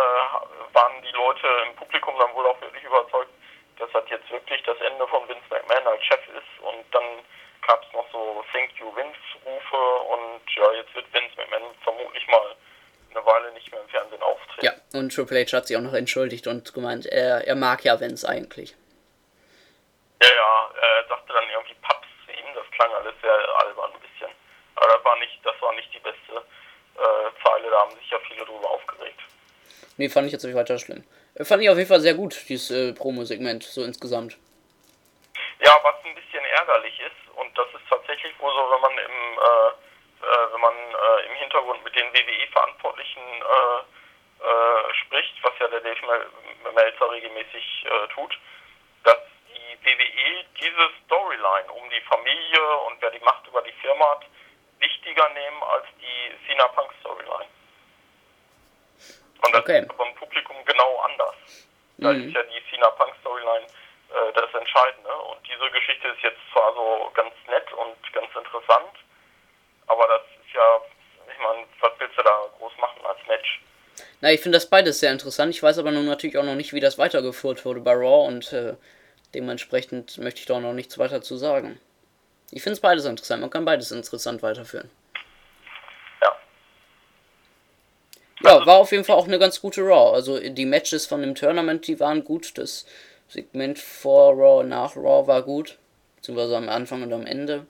äh, waren die Leute im Publikum dann wohl auch wirklich überzeugt, dass das jetzt wirklich das Ende von Vince McMahon als Chef ist. Und dann gab es noch so Thank you Vince-Rufe und ja, jetzt wird Vince McMahon vermutlich mal eine Weile nicht mehr im Fernsehen auftreten. Ja, und Triple H hat sich auch noch entschuldigt und gemeint, er, er mag ja Vince eigentlich. Ja, ja, er sagte dann irgendwie Paps zu ihm, das klang alles sehr albern ein bisschen. Aber das war nicht, das war nicht die beste äh, Zeile, da haben sich ja viele drüber aufgeregt. Nee, fand ich jetzt nicht weiter schlimm. Fand ich auf jeden Fall sehr gut, dieses äh, Promo-Segment, so insgesamt. Ja, was ein bisschen ärgerlich ist, und das ist tatsächlich wohl so, wenn man im, äh, äh, wenn man äh, im Hintergrund mit den W W E-Verantwortlichen äh, äh, spricht, was ja der Dave Meltzer regelmäßig äh, tut, dass die W W E diese Storyline um die Familie und wer die Macht über die Firma hat, wichtiger nehmen als die Cena Punk Storyline. Und das okay. ist aber im Publikum genau anders. Da mhm. ist ja die Cena Punk Storyline äh, das Entscheidende. Und diese Geschichte ist jetzt zwar so ganz nett und ganz interessant, aber das ist ja, ich meine, was willst du da groß machen als Match? Na, ich finde das beides sehr interessant. Ich weiß aber nun natürlich auch noch nicht, wie das weitergeführt wurde bei Raw und äh, dementsprechend möchte ich da auch noch nichts weiter zu sagen. Ich finde es beides interessant. Man kann beides interessant weiterführen. Ja. Ja, war auf jeden Fall auch eine ganz gute Raw. Also die Matches von dem Tournament, die waren gut. Das Segment vor Raw, nach Raw war gut. Beziehungsweise am Anfang und am Ende.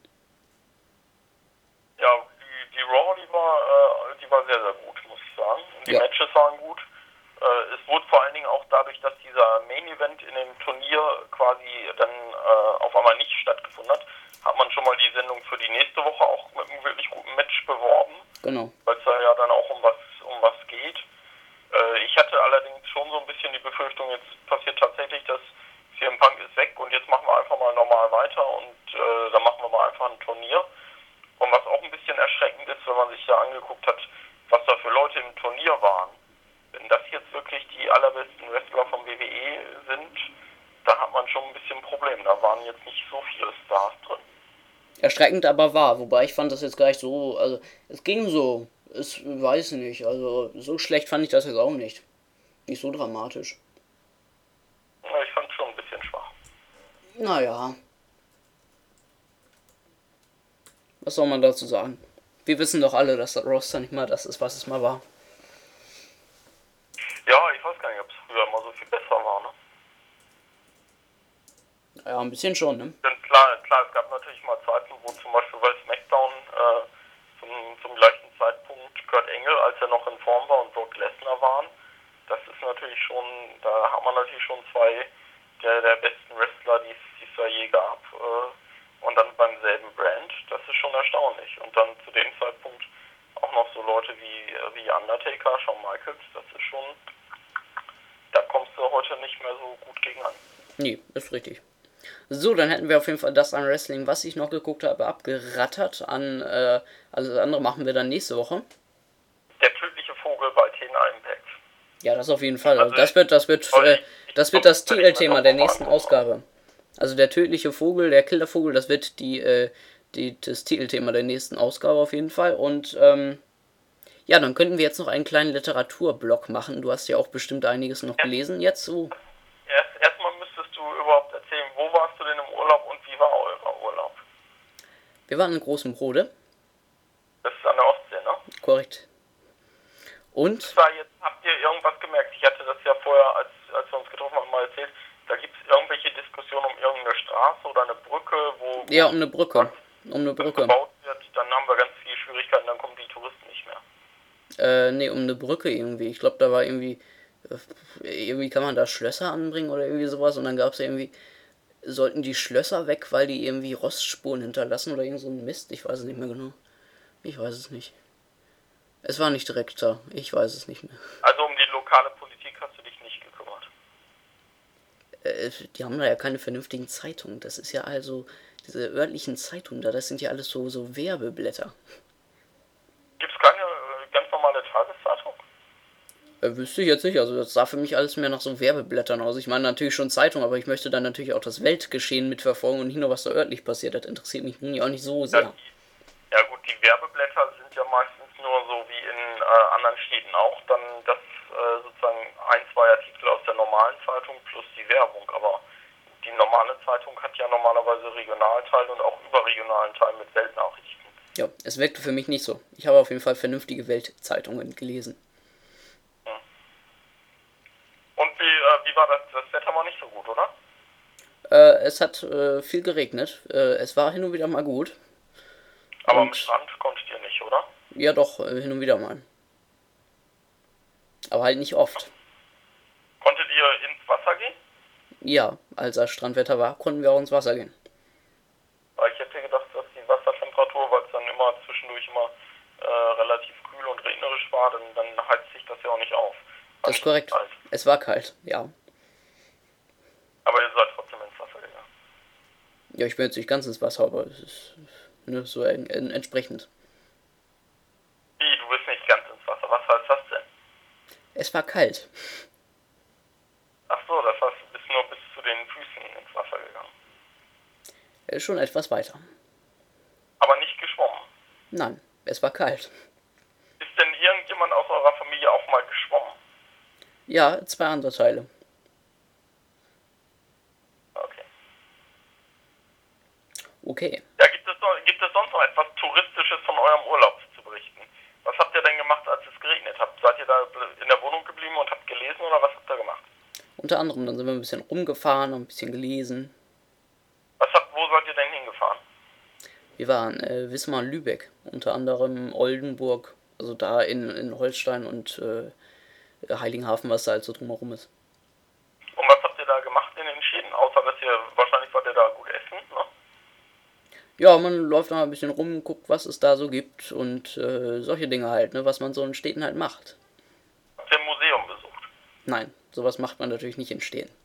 Ja, die, die Raw, die war, äh, die war sehr, sehr gut, muss ich sagen. Und die ja. Matches waren gut. Äh, es wurde vor allen Dingen auch dadurch, dass dieser Main Event in dem Turnier quasi dann äh, auf einmal nicht stattgefunden hat, hat man schon mal die Sendung für die nächste Woche auch mit einem wirklich guten Match beworben. Genau. Weil es da ja dann auch um was, um was geht. Äh, ich hatte allerdings schon so ein bisschen die Befürchtung, jetzt passiert tatsächlich, dass C M Punk ist weg und jetzt machen wir einfach mal normal weiter und äh, dann machen wir mal einfach ein Turnier. Und was auch ein bisschen erschreckend ist, wenn man sich da angeguckt hat, was da für Leute im Turnier waren. Wenn das jetzt wirklich die allerbesten Wrestler vom W W E sind, da hat man schon ein bisschen ein Problem. Da waren jetzt nicht so viele Stars drin. Erschreckend aber wahr, wobei ich fand das jetzt gar nicht so, also es ging so, Es weiß nicht, also so schlecht fand ich das jetzt auch nicht. Nicht so dramatisch. Ja, ich fand es schon ein bisschen schwach. Naja, was soll man dazu sagen? Wir wissen doch alle, dass das Roster nicht mal das ist, was es mal war. Ja, ich weiß gar nicht, ob es früher mal so viel besser war, ne? Ja, ein bisschen schon, ne? Denn klar, klar, es gab natürlich mal Zeiten, wo zum Beispiel bei SmackDown äh, zum, zum gleichen Zeitpunkt Kurt Angle, als er noch in Form war, und Brock Lesnar waren. Das ist natürlich schon, da hat man natürlich schon zwei der, der besten Wrestler, die es da je gab. Äh, und dann beim selben Brand, das ist schon erstaunlich. Und dann zu dem Zeitpunkt auch noch so Leute wie, wie Undertaker, Shawn Michaels, das ist schon, da kommst du heute nicht mehr so gut gegen an. Nee, ist richtig. So, dann hätten wir auf jeden Fall das an Wrestling, was ich noch geguckt habe, abgerattert. An äh, alles andere machen wir dann nächste Woche. Der tödliche Vogel bei T N A Impact. Ja, das auf jeden Fall. Also Also das wird, das wird, ich- äh, ich das wird glaub, das das werde ich mir Titelthema noch der mal nächsten angucken. Ausgabe. Also der tödliche Vogel, der Killervogel, das wird die, äh, die, das Titelthema der nächsten Ausgabe auf jeden Fall. Und ähm, ja, dann könnten wir jetzt noch einen kleinen Literaturblock machen. Du hast ja auch bestimmt einiges noch gelesen jetzt so. Erst, erstmal müsstest du überhaupt erzählen, wo warst du denn im Urlaub und wie war euer Urlaub? Wir waren in Großem Brode, Das ist an der Ostsee, ne? korrekt. Und Ist da jetzt, habt ihr irgendwas gemerkt? Ich hatte das ja vorher, als, als wir uns getroffen haben, mal erzählt. Da gibt es irgendwelche Diskussionen um irgendeine Straße oder eine Brücke, wo, ja, um eine Brücke. Um eine das Brücke. gebaut wird, dann haben wir ganz viele Schwierigkeiten, dann kommen die Touristen nicht mehr. Äh, nee, um eine Brücke irgendwie. Ich glaube, da war irgendwie. äh, Irgendwie kann man da Schlösser anbringen oder irgendwie sowas. Und dann gab es irgendwie. Sollten die Schlösser weg, weil die irgendwie Rostspuren hinterlassen oder irgend so ein Mist? Ich weiß es nicht mehr genau. Ich weiß es nicht. Es war nicht direkt da. Ich weiß es nicht mehr. Also um die lokale Politik hast du dich nicht gekümmert. Äh, die haben da ja keine vernünftigen Zeitungen. Das ist ja also. Diese örtlichen Zeitungen da, das sind ja alles so, so Werbeblätter. Gibt es keine äh, ganz normale Tageszeitung? Äh, wüsste ich jetzt nicht, also das sah für mich alles mehr nach so Werbeblättern aus. Ich meine natürlich schon Zeitung, aber ich möchte dann natürlich auch das Weltgeschehen mitverfolgen und nicht nur, was da örtlich passiert. Das interessiert mich nun ja auch nicht so Ja, sehr. die, ja gut, die Werbeblätter sind ja meistens nur so wie in äh, anderen Städten auch, dann das äh, sozusagen ein, zwei Artikel aus der normalen Zeitung plus die Werbung, aber die normale Zeitung hat ja normalerweise Regionalteil und auch überregionalen Teil mit Weltnachrichten. Ja, es wirkte für mich nicht so. Ich habe auf jeden Fall vernünftige Weltzeitungen gelesen. Und wie, äh, wie war das? Das Wetter war nicht so gut, oder? Äh, es hat äh, viel geregnet. Äh, es war hin und wieder mal gut. Aber am Und- Strand konntet ihr nicht, oder? Ja, doch, äh, hin und wieder mal. Aber halt nicht oft. Konntet ihr ins Wasser gehen? Ja, als das Strandwetter war, konnten wir auch ins Wasser gehen. Weil ich hätte gedacht, dass die Wassertemperatur, weil es dann immer zwischendurch immer äh, relativ kühl und regnerisch war, dann, dann heizt sich das ja auch nicht auf. War Das ist nicht korrekt. kalt. Es war kalt, ja. Aber ihr seid trotzdem ins Wasser gegangen. Ja, ich bin jetzt nicht ganz ins Wasser, aber es ist ne, so en en entsprechend. Wie, du bist nicht ganz ins Wasser. Was heißt das denn? Es war kalt. Ach so, das heißt, du bist nur bis zu den Füßen ins Wasser gegangen. Äh, schon etwas weiter. Aber nicht geschwommen. Nein, es war kalt. Ist denn irgendjemand aus eurer Familie auch mal geschwommen? Ja, zwei andere Teile. Okay. Okay. Ja, gibt es, noch, gibt es sonst noch etwas Touristisches von eurem Urlaub zu berichten? Was habt ihr denn gemacht, als es geregnet hat? Seid ihr da in der Wohnung geblieben und habt gelesen oder was habt ihr gemacht? Unter anderem, dann sind wir ein bisschen rumgefahren, ein bisschen gelesen. Was habt, wo seid ihr denn hingefahren? Wir waren äh, Wismar, Lübeck, unter anderem Oldenburg, also da in, in Holstein und äh, Heiligenhafen, was da halt so drumherum ist. Und was habt ihr da gemacht in den Städten? Außer, dass ihr, wahrscheinlich wart ihr da gut essen, ne? Ja, man läuft da ein bisschen rum, guckt, was es da so gibt und äh, solche Dinge halt, ne, was man so in Städten halt macht. Habt ihr ein Museum besucht? Nein, sowas macht man natürlich nicht in Städten.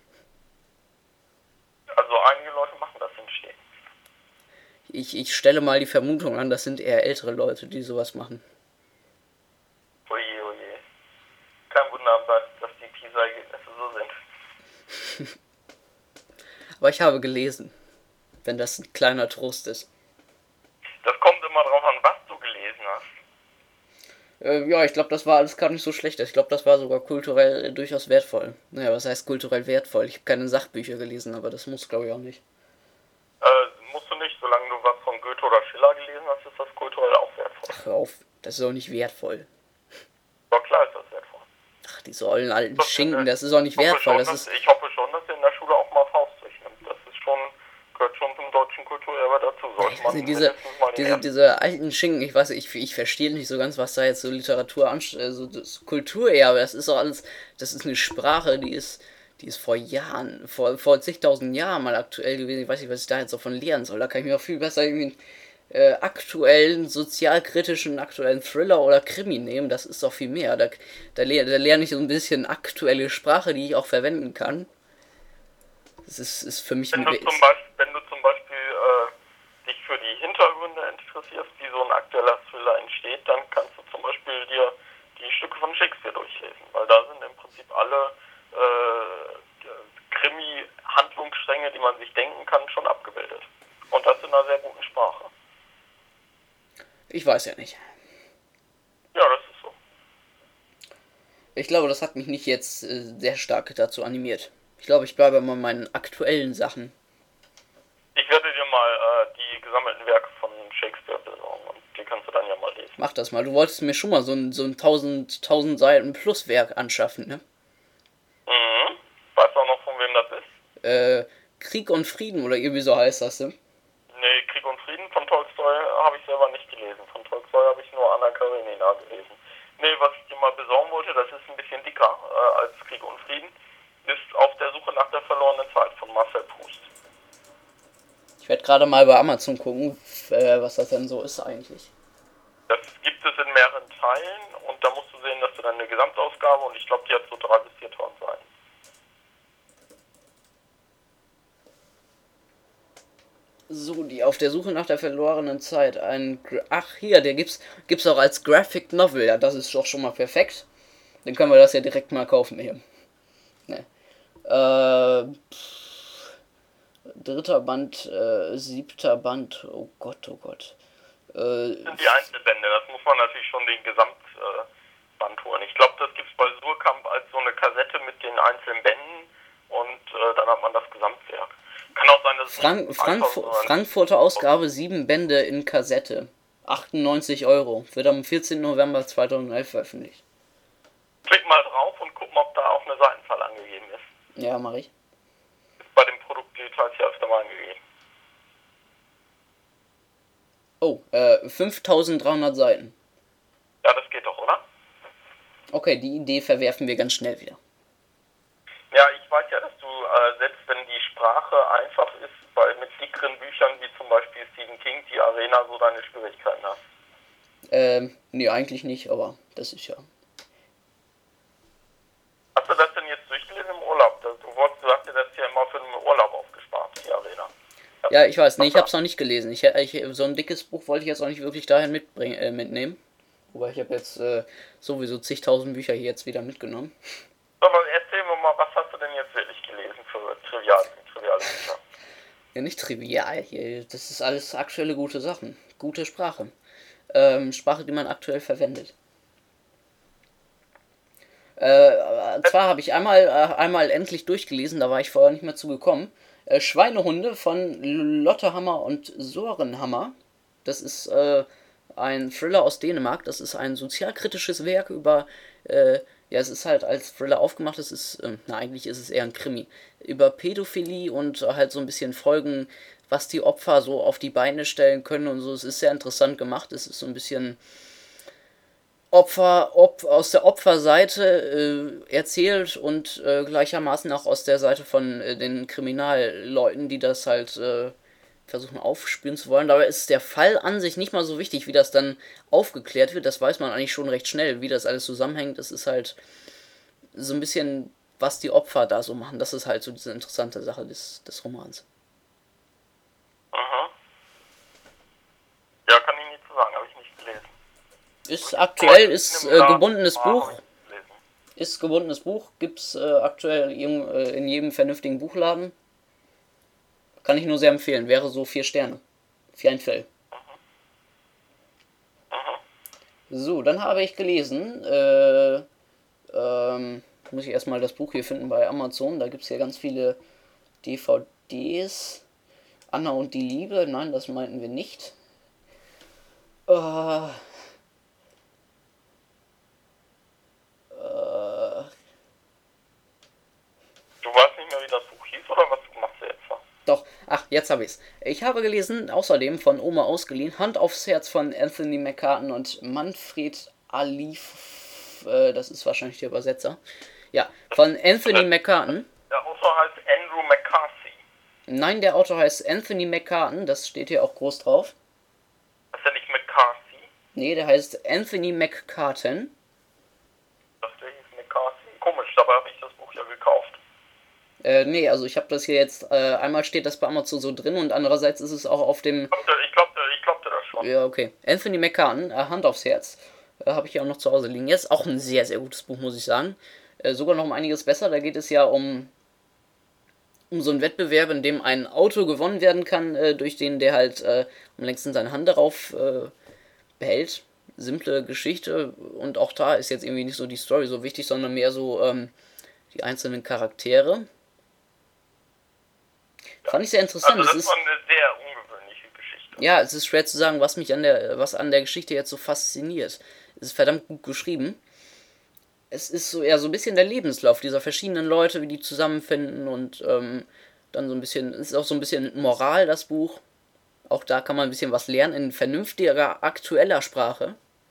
Also einige Leute machen das in Städten. Ich, ich stelle mal die Vermutung an, das sind eher ältere Leute, die sowas machen. Oje, oje. Kein Wunder, dass die PISA-Ergebnisse so sind. Aber ich habe gelesen, wenn das ein kleiner Trost ist. Das kommt immer drauf an, was du gelesen hast. Äh, ja, ich glaube, das war alles gar nicht so schlecht. Ich glaube, das war sogar kulturell äh, durchaus wertvoll. Naja, was heißt kulturell wertvoll? Ich habe keine Sachbücher gelesen, aber das muss, glaube ich, auch nicht. Äh, musst du nicht, solange du was von Goethe oder Schiller gelesen hast, ist das kulturell auch wertvoll. Ach, hör auf, das ist auch nicht wertvoll. Aber klar ist das wertvoll. Ach, die ollen alten Das Schinken, in der- das ist auch nicht ich hoffe wertvoll. schon, Das dass, ist, ich hoffe schon, dass ihr in der Schule auch mal Faust durchnimmt. Das ist schon, gehört schon zum deutschen Kulturerbe dazu. Sollte man also diese, mindestens mal diese, lernen. diese alten Schinken, ich weiß nicht, ich, ich verstehe nicht so ganz, was da jetzt so Literatur an, also das Kulturerbe, das ist doch alles, das ist eine Sprache, die ist, die ist vor Jahren, vor, vor zigtausend Jahren mal aktuell gewesen. Ich weiß nicht, was ich da jetzt davon lernen soll. Da kann ich mir auch viel besser irgendwie einen äh, aktuellen, sozialkritischen, aktuellen Thriller oder Krimi nehmen. Das ist doch viel mehr. Da, da, le da lerne ich so ein bisschen aktuelle Sprache, die ich auch verwenden kann. Das ist, ist für mich Wenn du ein zum Beispiel, wenn du zum Beispiel äh, dich für die Hintergründe interessierst, wie so ein aktueller Thriller entsteht, dann kannst du zum Beispiel dir die Stücke von Shakespeare durchlesen, weil da sind im Prinzip alle äh, Krimi-Handlungsstränge, die man sich denken kann, schon abgebildet. Und das in einer sehr guten Sprache. Ich weiß ja nicht. Ja, das ist so. Ich glaube, das hat mich nicht jetzt äh, sehr stark dazu animiert. Ich glaube, ich bleibe mal meinen aktuellen Sachen. Ich werde dir mal äh, die gesammelten Werke von Shakespeare besorgen und die kannst du dann ja mal lesen. Mach das mal. Du wolltest mir schon mal so ein, so ein tausend, tausend Seiten plus Werk anschaffen, ne? Mhm. Weißt du auch noch, von wem das ist? Äh, Krieg und Frieden oder irgendwie so heißt das, ne? Nee, Krieg und Frieden von Tolstoi habe ich selber nicht gelesen. Von Tolstoi habe ich nur Anna Karenina gelesen. Nee, was ich dir mal besorgen wollte, das ist ein bisschen dicker äh, als Krieg und Frieden, ist Auf der Suche nach der verlorenen Zeit von Marcel Proust. Ich werde gerade mal bei Amazon gucken, äh, was das denn so ist eigentlich. Das gibt es in mehreren Teilen und da musst du sehen, dass du dann eine Gesamtausgabe und ich glaube, die hat so dreitausend bis viertausend Seiten. So, die Auf der Suche nach der verlorenen Zeit. Ein. Gra Ach, hier, der gibt's, gibt's auch als Graphic Novel. Ja, das ist doch schon mal perfekt. Dann können wir das ja direkt mal kaufen hier. Ne. Äh. Pff, dritter Band, äh, siebter Band. Oh Gott, oh Gott. Äh, Das sind die Einzelbände, das muss man natürlich schon den Gesamtband holen. Ich glaube, das gibt es bei Surkamp als so eine Kassette mit den einzelnen Bänden und äh, dann hat man das Gesamtwerk. Kann auch sein, dass es Frank nicht Frankfu einfach, Frankfurter Ausgabe, sieben Bände in Kassette. achtundneunzig Euro. Wird am vierzehnten November zweitausendelf veröffentlicht. Klick mal drauf und guck mal, ob da auch eine Seitenzahl angegeben ist. Ja, mach ich. Ist bei dem Produkt Details ja öfter mal angegeben. Oh, äh, fünftausenddreihundert Seiten. Ja, das geht doch, oder? Okay, die Idee verwerfen wir ganz schnell wieder. Ja, ich weiß ja, dass du, äh, selbst wenn die Sprache einfach ist, bei, mit dickeren Büchern wie zum Beispiel Stephen King, die Arena, so deine Schwierigkeiten hast. Ähm, nee, eigentlich nicht, aber das ist ja. Hast du das denn jetzt durchgelesen im Urlaub? Du, wolltest, du hast dir das ja immer für den Urlaub aufgespart, die Arena. Ja, ich weiß, nee, ich hab's noch nicht gelesen. Ich, ich, so ein dickes Buch wollte ich jetzt auch nicht wirklich dahin mitbringen, äh, mitnehmen. Wobei ich habe jetzt äh, sowieso zigtausend Bücher hier jetzt wieder mitgenommen. So, aber erzähl mir mal, was hast du denn jetzt wirklich gelesen für trivial, triviale Bücher? Ja, nicht trivial hier. Das ist alles aktuelle gute Sachen. Gute Sprache. Ähm, Sprache, die man aktuell verwendet. Äh, zwar habe ich einmal, äh, einmal endlich durchgelesen, da war ich vorher nicht mehr zugekommen. Äh, Schweinehunde von Lotte Hammer und Soren Hammer. Das ist äh, ein Thriller aus Dänemark. Das ist ein sozialkritisches Werk über, äh, ja, es ist halt als Thriller aufgemacht. Es ist, äh, na, eigentlich ist es eher ein Krimi. Über Pädophilie und äh, halt so ein bisschen Folgen, was die Opfer so auf die Beine stellen können und so. Es ist sehr interessant gemacht. Es ist so ein bisschen Opfer, Op aus der Opferseite äh, erzählt und äh, gleichermaßen auch aus der Seite von äh, den Kriminalleuten, die das halt äh, versuchen aufspüren zu wollen. Dabei ist der Fall an sich nicht mal so wichtig, wie das dann aufgeklärt wird. Das weiß man eigentlich schon recht schnell, wie das alles zusammenhängt. Es ist halt so ein bisschen, was die Opfer da so machen. Das ist halt so diese interessante Sache des, des Romans. Mhm. Ja, kann ich nicht zu sagen, habe ich nicht gelesen. Ist aktuell, ist äh, gebundenes Buch. Ist gebundenes Buch, gibt's äh, aktuell in, äh, in jedem vernünftigen Buchladen. Kann ich nur sehr empfehlen, wäre so vier Sterne. Für ein Fell. Mhm. So, dann habe ich gelesen, äh, ähm, muss ich erstmal das Buch hier finden bei Amazon, da gibt es ja ganz viele D V Ds. Anna und die Liebe, nein, das meinten wir nicht. Äh, äh, Du weißt nicht mehr, wie das Buch hieß, oder was machst du jetzt da? Doch, ach, jetzt habe ich's. Ich habe gelesen, außerdem von Oma ausgeliehen, Hand aufs Herz von Anthony McCartan und Manfred Alif, äh, das ist wahrscheinlich der Übersetzer. Ja, von Anthony McCartan. Der Autor heißt Andrew McCarthy. Nein, der Autor heißt Anthony McCartan, das steht hier auch groß drauf. Ist der nicht McCarthy? Nee, der heißt Anthony McCartan. Das der hieß McCarthy. Komisch, dabei habe ich das Buch ja gekauft. Äh, nee, also ich habe das hier jetzt, äh, einmal steht das bei Amazon so drin und andererseits ist es auch auf dem... Ich glaubte, ich glaubte, ich glaubte das schon. Ja, okay. Anthony McCartan, äh, Hand aufs Herz, äh, habe ich hier auch noch zu Hause liegen. Jetzt auch ein sehr, sehr gutes Buch, muss ich sagen. Äh, sogar noch um einiges besser. Da geht es ja um, um so einen Wettbewerb, in dem ein Auto gewonnen werden kann, äh, durch den der halt äh, am längsten seine Hand darauf äh, behält. Simple Geschichte und auch da ist jetzt irgendwie nicht so die Story so wichtig, sondern mehr so ähm, die einzelnen Charaktere. Fand ich sehr interessant. Also das es ist, war eine sehr ungewöhnliche Geschichte. ja, es ist schwer zu sagen, was mich an der, was an der Geschichte jetzt so fasziniert. Es ist verdammt gut geschrieben. Es ist so eher so ein bisschen der Lebenslauf dieser verschiedenen Leute, wie die zusammenfinden und ähm, dann so ein bisschen, es ist auch so ein bisschen Moral, das Buch. Auch da kann man ein bisschen was lernen in vernünftiger, aktueller Sprache.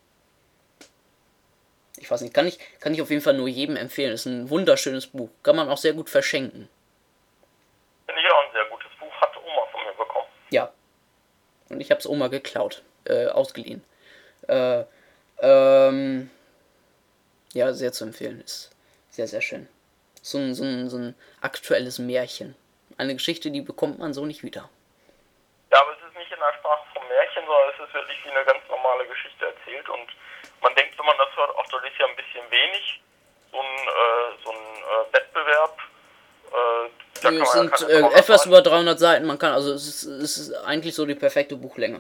Ich weiß nicht, kann ich, kann ich auf jeden Fall nur jedem empfehlen. Es ist ein wunderschönes Buch. Kann man auch sehr gut verschenken. Finde ich auch ein sehr gutes Buch. Hat Oma von mir bekommen. Ja. Und ich hab's Oma geklaut. Äh, ausgeliehen. Äh, ähm... Ja, sehr zu empfehlen. Ist sehr, sehr schön. So ein, so ein, so ein aktuelles Märchen. Eine Geschichte, die bekommt man so nicht wieder. Ja, aber es ist nicht in der Sprache vom Märchen, sondern es ist wirklich wie eine ganz normale Geschichte erzählt. Und man denkt, wenn man das hört, ach, das ist ja ein bisschen wenig. So ein, äh, so ein äh, Wettbewerb. Äh, da kann Es man ja sind keine äh, etwas Seiten. über dreihundert Seiten. Man kann, also es ist, es ist eigentlich so die perfekte Buchlänge.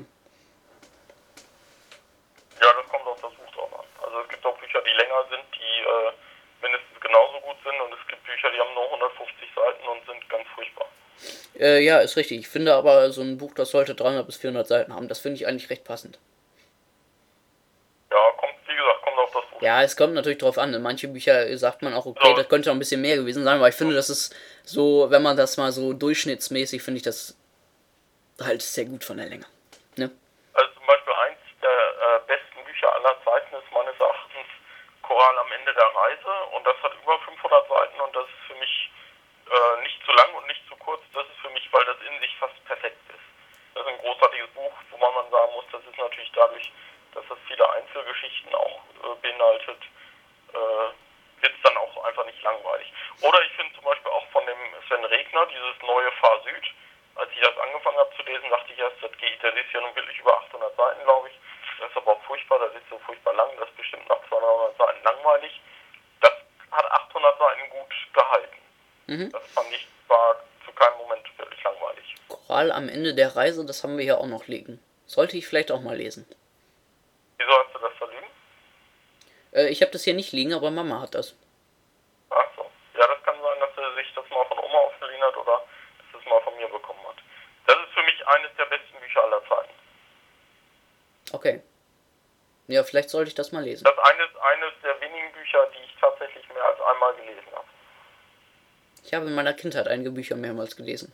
Ja, das kommt auf das Buch drauf an. Also es gibt auch Bücher, die länger sind, die äh, mindestens genauso gut sind. Und es gibt Bücher, die haben nur hundertfünfzig Seiten und sind ganz furchtbar. Äh, ja, ist richtig. Ich finde aber, so ein Buch, das sollte dreihundert bis vierhundert Seiten haben. Das finde ich eigentlich recht passend. Ja, kommt, wie gesagt, kommt auf das Buch. Ja, es kommt natürlich drauf an. In manche Bücher sagt man auch, okay, Ja. das könnte noch ein bisschen mehr gewesen sein, aber ich finde, das ist so, wenn man das mal so durchschnittsmäßig, finde ich das halt sehr gut von der Länge. Ne? Also zum Beispiel eins der äh, besten Bücher aller Zeiten ist meines Erachtens Choral am Ende der Reise. Und das hat über fünfhundert Seiten und das ist für mich äh, nicht zu lang und nicht zu kurz. Das ist für mich, weil das in sich fast perfekt ist. Das ist ein großartiges Buch, wo man sagen muss, das ist natürlich dadurch, dass das viele Einzelgeschichten auch äh, beinhaltet, äh, wird es dann auch einfach nicht langweilig. Oder ich finde zum Beispiel auch von dem Sven Regner, dieses neue Fahr Süd, als ich das angefangen habe zu lesen, dachte ich erst, das geht, das ist ja nun wirklich über achthundert Seiten, glaube ich. Das ist aber furchtbar, das ist so furchtbar lang, das ist bestimmt nach zweihundert Seiten langweilig. Das hat achthundert Seiten gut gehalten. Mhm. Das fand ich, war zu keinem Moment wirklich langweilig. Choral am Ende der Reise, das haben wir hier auch noch liegen. Sollte ich vielleicht auch mal lesen. Wieso hast du das verliehen? Äh, ich habe das hier nicht liegen, aber Mama hat das. Ach so. Ja, das kann sein, dass er sich das mal von Oma ausgeliehen hat oder dass es mal von mir bekommen hat. Das ist für mich eines der besten Bücher aller Zeiten. Okay. Ja, vielleicht sollte ich das mal lesen. Das ist eines, eines der wenigen Bücher, die ich tatsächlich mehr als einmal gelesen habe. Ich habe in meiner Kindheit einige Bücher mehrmals gelesen.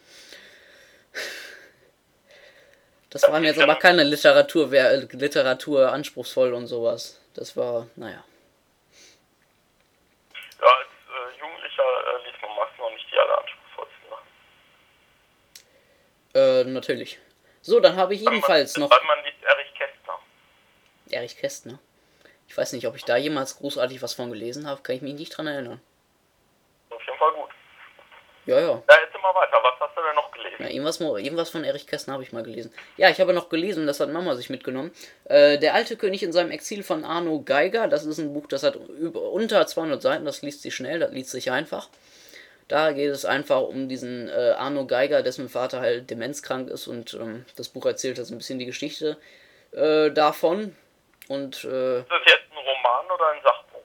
Das Das waren ist jetzt ja aber nun- keine Literatur, wer- Literatur anspruchsvoll und sowas. Das war, naja. Ja, als äh, Jugendlicher äh, liest man meist noch nicht die alleranspruchsvollsten Sachen. Äh, natürlich. So, dann habe ich ebenfalls noch Weil man liest Erich Kästner. Erich Kästner. Ich weiß nicht, ob ich da jemals großartig was von gelesen habe. Kann ich mich nicht dran erinnern. Auf jeden Fall gut. Ja, ja. Ja, jetzt immer weiter. Was hast du denn noch gelesen? Ja, irgendwas, mo- irgendwas von Erich Kästner habe ich mal gelesen. Ja, ich habe noch gelesen, das hat Mama sich mitgenommen. Äh, Der alte König in seinem Exil von Arno Geiger. Das ist ein Buch, das hat über, unter zweihundert Seiten. Das liest sich schnell, das liest sich einfach. Da geht es einfach um diesen äh, Arno Geiger, dessen Vater halt demenzkrank ist. Und ähm, das Buch erzählt halt so ein bisschen die Geschichte äh, davon. Und, äh, Ist das jetzt ein Roman oder ein Sachbuch?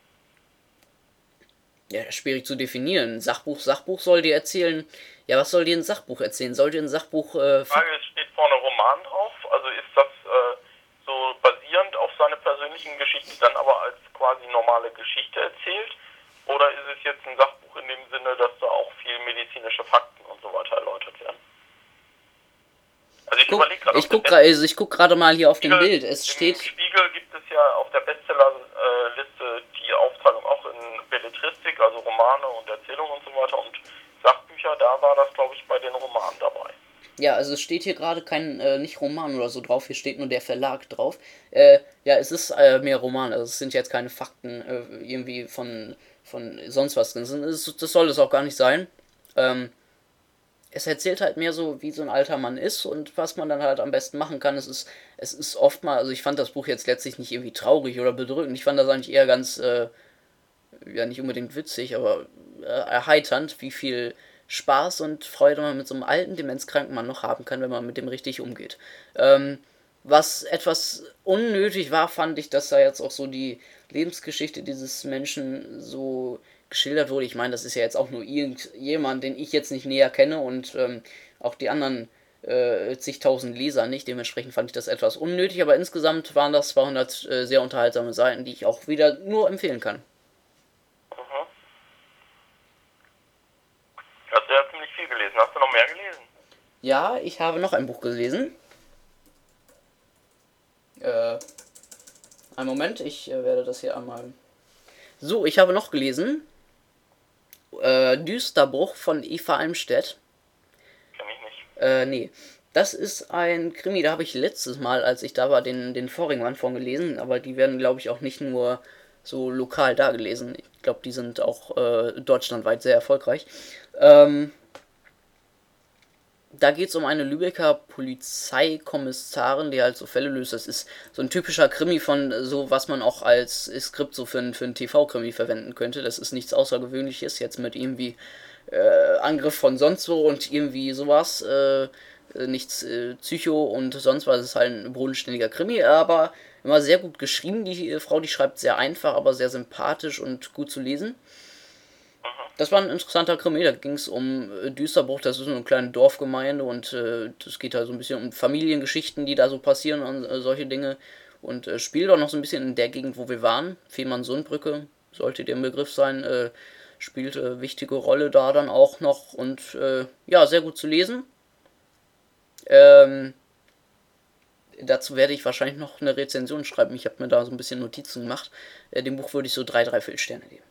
ja, schwierig zu definieren. Sachbuch, Sachbuch soll dir erzählen. Ja, was soll dir ein Sachbuch erzählen? Soll dir ein Sachbuch, äh, Die Frage ist, steht vorne Roman drauf? Also ist das äh, so basierend auf seine persönlichen Geschichten, dann aber als quasi normale Geschichte erzählt? Oder ist es jetzt ein Sachbuch in dem Sinne, dass da auch viel medizinische Fakten und so weiter erläutert werden? Also ich guck, überlege gerade, ich guck gerade, also ich guck gerade mal hier auf dem Bild. Es im steht, Spiegel gibt es ja auf der Bestsellerliste die Aufteilung auch in Belletristik, also Romane und Erzählungen und so weiter und Sachbücher, da war das glaube ich bei den Romanen dabei. ja, also es steht hier gerade kein, äh, nicht Roman oder so drauf, hier steht nur der Verlag drauf. Äh, ja, es ist äh, mehr Roman, also es sind jetzt keine Fakten äh, irgendwie von, von sonst was drin. Das, das soll es auch gar nicht sein. Ähm, es erzählt halt mehr so, wie so ein alter Mann ist und was man dann halt am besten machen kann. Es ist, es ist oft mal, also ich fand das Buch jetzt letztlich nicht irgendwie traurig oder bedrückend. Ich fand das eigentlich eher ganz, äh, ja nicht unbedingt witzig, aber äh, erheiternd, wie viel Spaß und Freude man mit so einem alten, demenzkranken Mann noch haben kann, wenn man mit dem richtig umgeht. Ähm, was etwas unnötig war, fand ich, dass da jetzt auch so die Lebensgeschichte dieses Menschen so geschildert wurde. Ich meine, das ist ja jetzt auch nur irgendjemand, den ich jetzt nicht näher kenne und ähm, auch die anderen äh, zigtausend Leser nicht. Dementsprechend fand ich das etwas unnötig, aber insgesamt waren das zweihundert äh, sehr unterhaltsame Seiten, die ich auch wieder nur empfehlen kann. Mhm. Hast du ja ziemlich viel gelesen. Hast du noch mehr gelesen? Ja, ich habe noch ein Buch gelesen. Äh, einen Moment, ich äh, werde das hier einmal. So, ich habe noch gelesen. Äh, Düsterbruch von Eva Almstedt. Kenn ich nicht. Äh, nee. Das ist ein Krimi, da habe ich letztes Mal, als ich da war, den, den vorigen Band von gelesen, aber die werden, glaube ich, auch nicht nur so lokal da gelesen. Ich glaube, die sind auch äh, deutschlandweit sehr erfolgreich. Ähm, da geht es um eine Lübecker Polizeikommissarin, die halt so Fälle löst. Das ist so ein typischer Krimi von so, was man auch als Skript so für, für einen T V-Krimi verwenden könnte. Das ist nichts Außergewöhnliches, jetzt mit irgendwie äh, Angriff von sonst wo und irgendwie sowas. Äh, nichts äh, Psycho und sonst was. Es ist halt ein bodenständiger Krimi, aber immer sehr gut geschrieben. Die äh, Frau, die schreibt sehr einfach, aber sehr sympathisch und gut zu lesen. Das war ein interessanter Krimi, da ging es um äh, Düsterbruch, das ist so eine kleine Dorfgemeinde und äh, das geht halt so ein bisschen um Familiengeschichten, die da so passieren und äh, solche Dinge. Und äh, spielt auch noch so ein bisschen in der Gegend, wo wir waren. Fehmarn-Sundbrücke sollte der Begriff sein, äh, spielt äh, wichtige Rolle da dann auch noch und äh, ja, sehr gut zu lesen. Ähm, dazu werde ich wahrscheinlich noch eine Rezension schreiben. Ich habe mir da so ein bisschen Notizen gemacht. Äh, dem Buch würde ich so drei, drei Viertelsterne geben.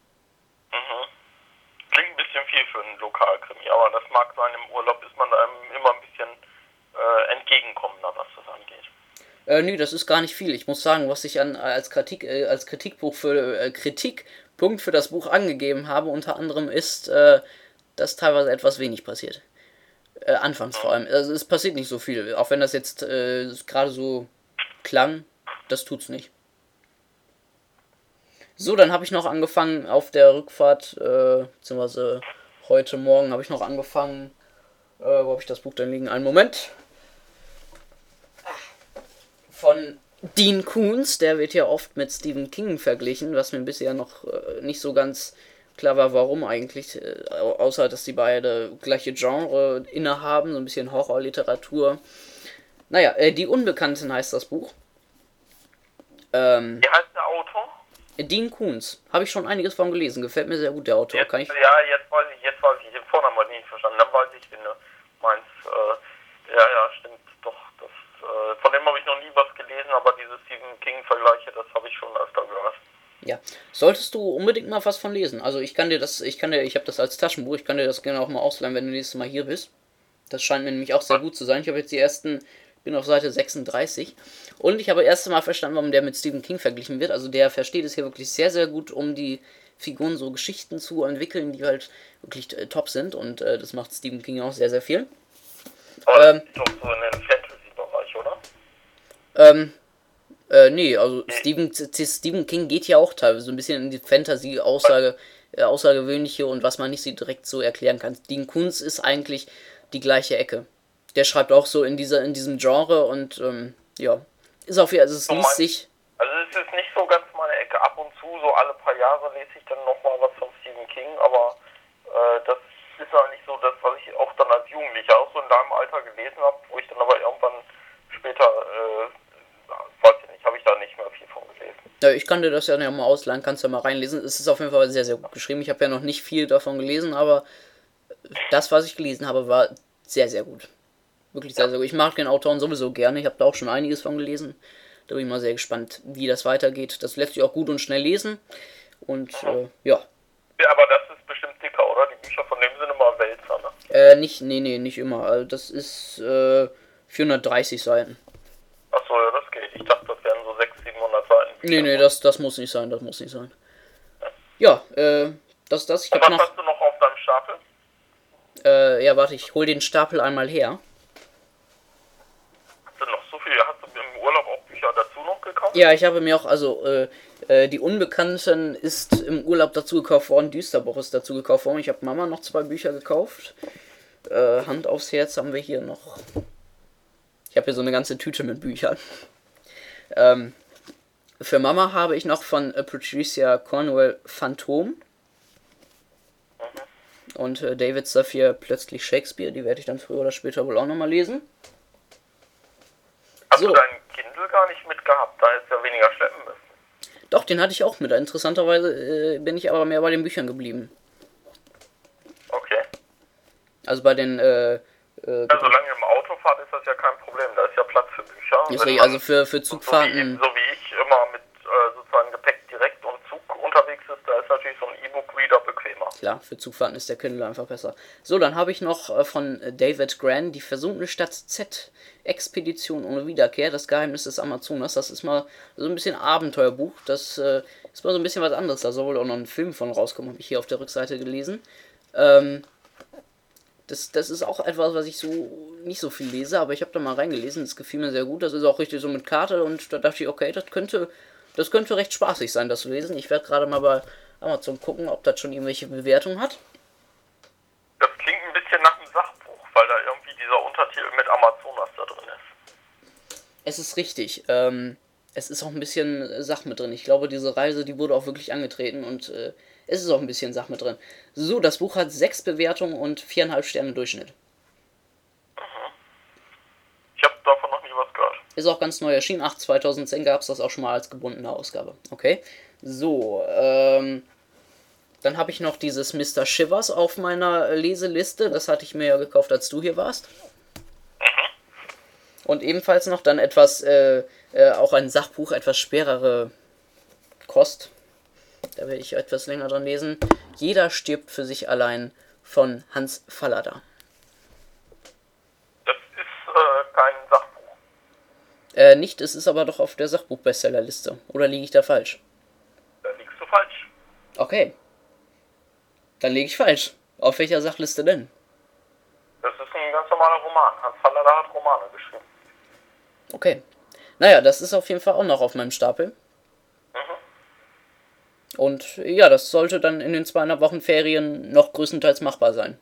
Klingt ein bisschen viel für einen Lokalkrimi, aber das mag sein, im Urlaub ist man einem immer ein bisschen äh, entgegenkommender, was das angeht. Äh, nö, das ist gar nicht viel. Ich muss sagen, was ich an, als Kritik, äh, als Kritikbuch für äh, Kritikpunkt für das Buch angegeben habe, unter anderem ist, äh, dass teilweise etwas wenig passiert. Äh, anfangs vor allem. Also es passiert nicht so viel. Auch wenn das jetzt äh, gerade so klang, das tut's nicht. So, dann habe ich noch angefangen auf der Rückfahrt, äh, beziehungsweise heute Morgen habe ich noch angefangen. Äh, wo habe ich das Buch denn liegen? Einen Moment. Von Dean Koontz, der wird ja oft mit Stephen King verglichen, was mir bisher noch äh, nicht so ganz klar war, warum eigentlich. Äh, außer, dass die beide gleiche Genre innehaben, so ein bisschen Horrorliteratur. Naja, äh, Die Unbekannten heißt das Buch. Ähm, Wie heißt der Autor? Dean Koontz. Habe ich schon einiges von gelesen. Gefällt mir sehr gut, der Autor. Jetzt, Kann ich... Ja, jetzt weiß ich, jetzt weiß ich, den Vornamen habe ich nicht verstanden. Dann weiß ich, wen du meinst. Äh, ja, ja, stimmt, doch. Das, äh, von dem habe ich noch nie was gelesen, aber diese Stephen King-Vergleiche, das habe ich schon öfter gehört. Ja, solltest du unbedingt mal was von lesen. Also ich kann dir das, ich kann dir, ich habe das als Taschenbuch, ich kann dir das gerne auch mal ausleihen, wenn du nächstes Mal hier bist. Das scheint mir nämlich auch sehr gut zu sein. Ich habe jetzt die ersten, bin auf Seite sechsunddreißig und ich habe erst mal verstanden, warum der mit Stephen King verglichen wird. Also der versteht es hier wirklich sehr, sehr gut, um die Figuren so Geschichten zu entwickeln, die halt wirklich äh, top sind und äh, das macht Stephen King auch sehr, sehr viel. Aber Ähm, das ist doch so in den Fantasy-Bereich, oder? Ähm, äh, nee, also Stephen, Stephen King geht ja auch teilweise so ein bisschen in die Fantasy, Aussage, äh, Außergewöhnliche und was man nicht so direkt so erklären kann. Dean Koontz ist eigentlich die gleiche Ecke. Der schreibt auch so in dieser, in diesem Genre und ähm, ja, Ist auf jeden Fall, also es So liest mein, sich. also es ist nicht so ganz meine Ecke. Ab und zu, so alle paar Jahre lese ich dann nochmal was von Stephen King, aber äh, das ist eigentlich so das, was ich auch dann als Jugendlicher auch so in deinem Alter gelesen habe, wo ich dann aber irgendwann später, äh, weiß ich nicht, habe ich da nicht mehr viel von gelesen. Ja, ich kann dir das ja mal ausleihen, kannst du ja mal reinlesen. Es ist auf jeden Fall sehr, sehr gut geschrieben. Ich habe ja noch nicht viel davon gelesen, aber das, was ich gelesen habe, war sehr, sehr gut. Wirklich sehr, sehr gut. Ich mag den Autoren sowieso gerne. Ich habe da auch schon einiges von gelesen. Da bin ich mal sehr gespannt, wie das weitergeht. Das lässt sich auch gut und schnell lesen. Und äh, ja. Ja, aber das ist bestimmt dicker, oder? Die Bücher von dem sind immer wälzer, ne? Äh, nicht, nee, nee, nicht immer. Also das ist äh, vierhundertdreißig Seiten. Achso, ja, das geht. Ich dachte, das wären so sechshundert, siebenhundert Seiten. Nee, nee, das, das muss nicht sein, das muss nicht sein. Ja, äh, das ist das. Ich Und hab was noch. hast du noch auf deinem Stapel? Äh, ja, warte, ich hol den Stapel einmal her. Hast du noch so viel? Hast du im Urlaub auch Bücher dazu noch gekauft? Ja, ich habe mir auch, also, äh, äh, die Unbekannten ist im Urlaub dazu gekauft worden, Düsterbuch ist dazu gekauft worden. Ich habe Mama noch zwei Bücher gekauft. Äh, Hand aufs Herz haben wir hier noch. Ich habe hier so eine ganze Tüte mit Büchern. Ähm, für Mama habe ich noch von äh, Patricia Cornwell Phantom. Und äh, David Safier plötzlich Shakespeare. Die werde ich dann früher oder später wohl auch nochmal lesen. Hast So. du deinen Kindle gar nicht mitgehabt? Da ist ja weniger schleppen müssen. Doch, den hatte ich auch mit. Interessanterweise äh, bin ich aber mehr bei den Büchern geblieben. Okay. Also bei den, äh, äh, Ja, solange ihr im Auto fahrt, ist das ja kein Problem. Da ist ja Platz für Bücher. ist Wenn richtig, man also für, für so wie, Zugfahrten, so wie ich immer mit äh, sozusagen Gepäck direkt und Zug unterwegs ist, da ist natürlich so ein E-Book-Reader bequemer. klar, für Zugfahrten ist der Kindle einfach besser. So, dann habe ich noch äh, von David Grann die versunkene Stadt Z, Expedition ohne Wiederkehr, das Geheimnis des Amazonas. Das ist mal so ein bisschen Abenteuerbuch, das äh, ist mal so ein bisschen was anderes. Da soll wohl auch noch ein Film von rauskommen, habe ich hier auf der Rückseite gelesen. Ähm, Das, das ist auch etwas, was ich so nicht so viel lese, aber ich habe da mal reingelesen, das gefiel mir sehr gut. Das ist auch richtig so mit Karte und da dachte ich, okay, das könnte, das könnte recht spaßig sein, das zu lesen. Ich werde gerade mal bei Amazon gucken, ob das schon irgendwelche Bewertungen hat. Das klingt ein bisschen nach einem Sachbuch, weil da irgendwie dieser Untertitel mit Amazonas da drin ist. Es ist richtig. Ähm, es ist auch ein bisschen Sach mit drin. Ich glaube, diese Reise, die wurde auch wirklich angetreten und äh, es ist auch ein bisschen Sach mit drin. So, das Buch hat sechs Bewertungen und viereinhalb Sterne Durchschnitt. Ich habe davon noch nie was gehört. Ist auch ganz neu erschienen. Ach, zweitausendzehn gab es das auch schon mal als gebundene Ausgabe. Okay. So, ähm. Dann habe ich noch dieses Mister Shivers auf meiner Leseliste. Das hatte ich mir ja gekauft, als du hier warst. Und ebenfalls noch dann etwas, äh, äh, auch ein Sachbuch, etwas schwerere Kost. Da werde ich etwas länger dran lesen. Jeder stirbt für sich allein von Hans Fallada. Das ist äh, kein Sachbuch. Äh, nicht, es ist aber doch auf der Sachbuch-Bestsellerliste. Oder liege ich da falsch? Da liegst du falsch. Okay. Dann liege ich falsch. Auf welcher Sachliste denn? Das ist ein ganz normaler Roman. Hans Fallada hat Romane geschrieben. Okay. Naja, das ist auf jeden Fall auch noch auf meinem Stapel. Mhm. Und ja, das sollte dann in den zweieinhalb Wochen Ferien noch größtenteils machbar sein.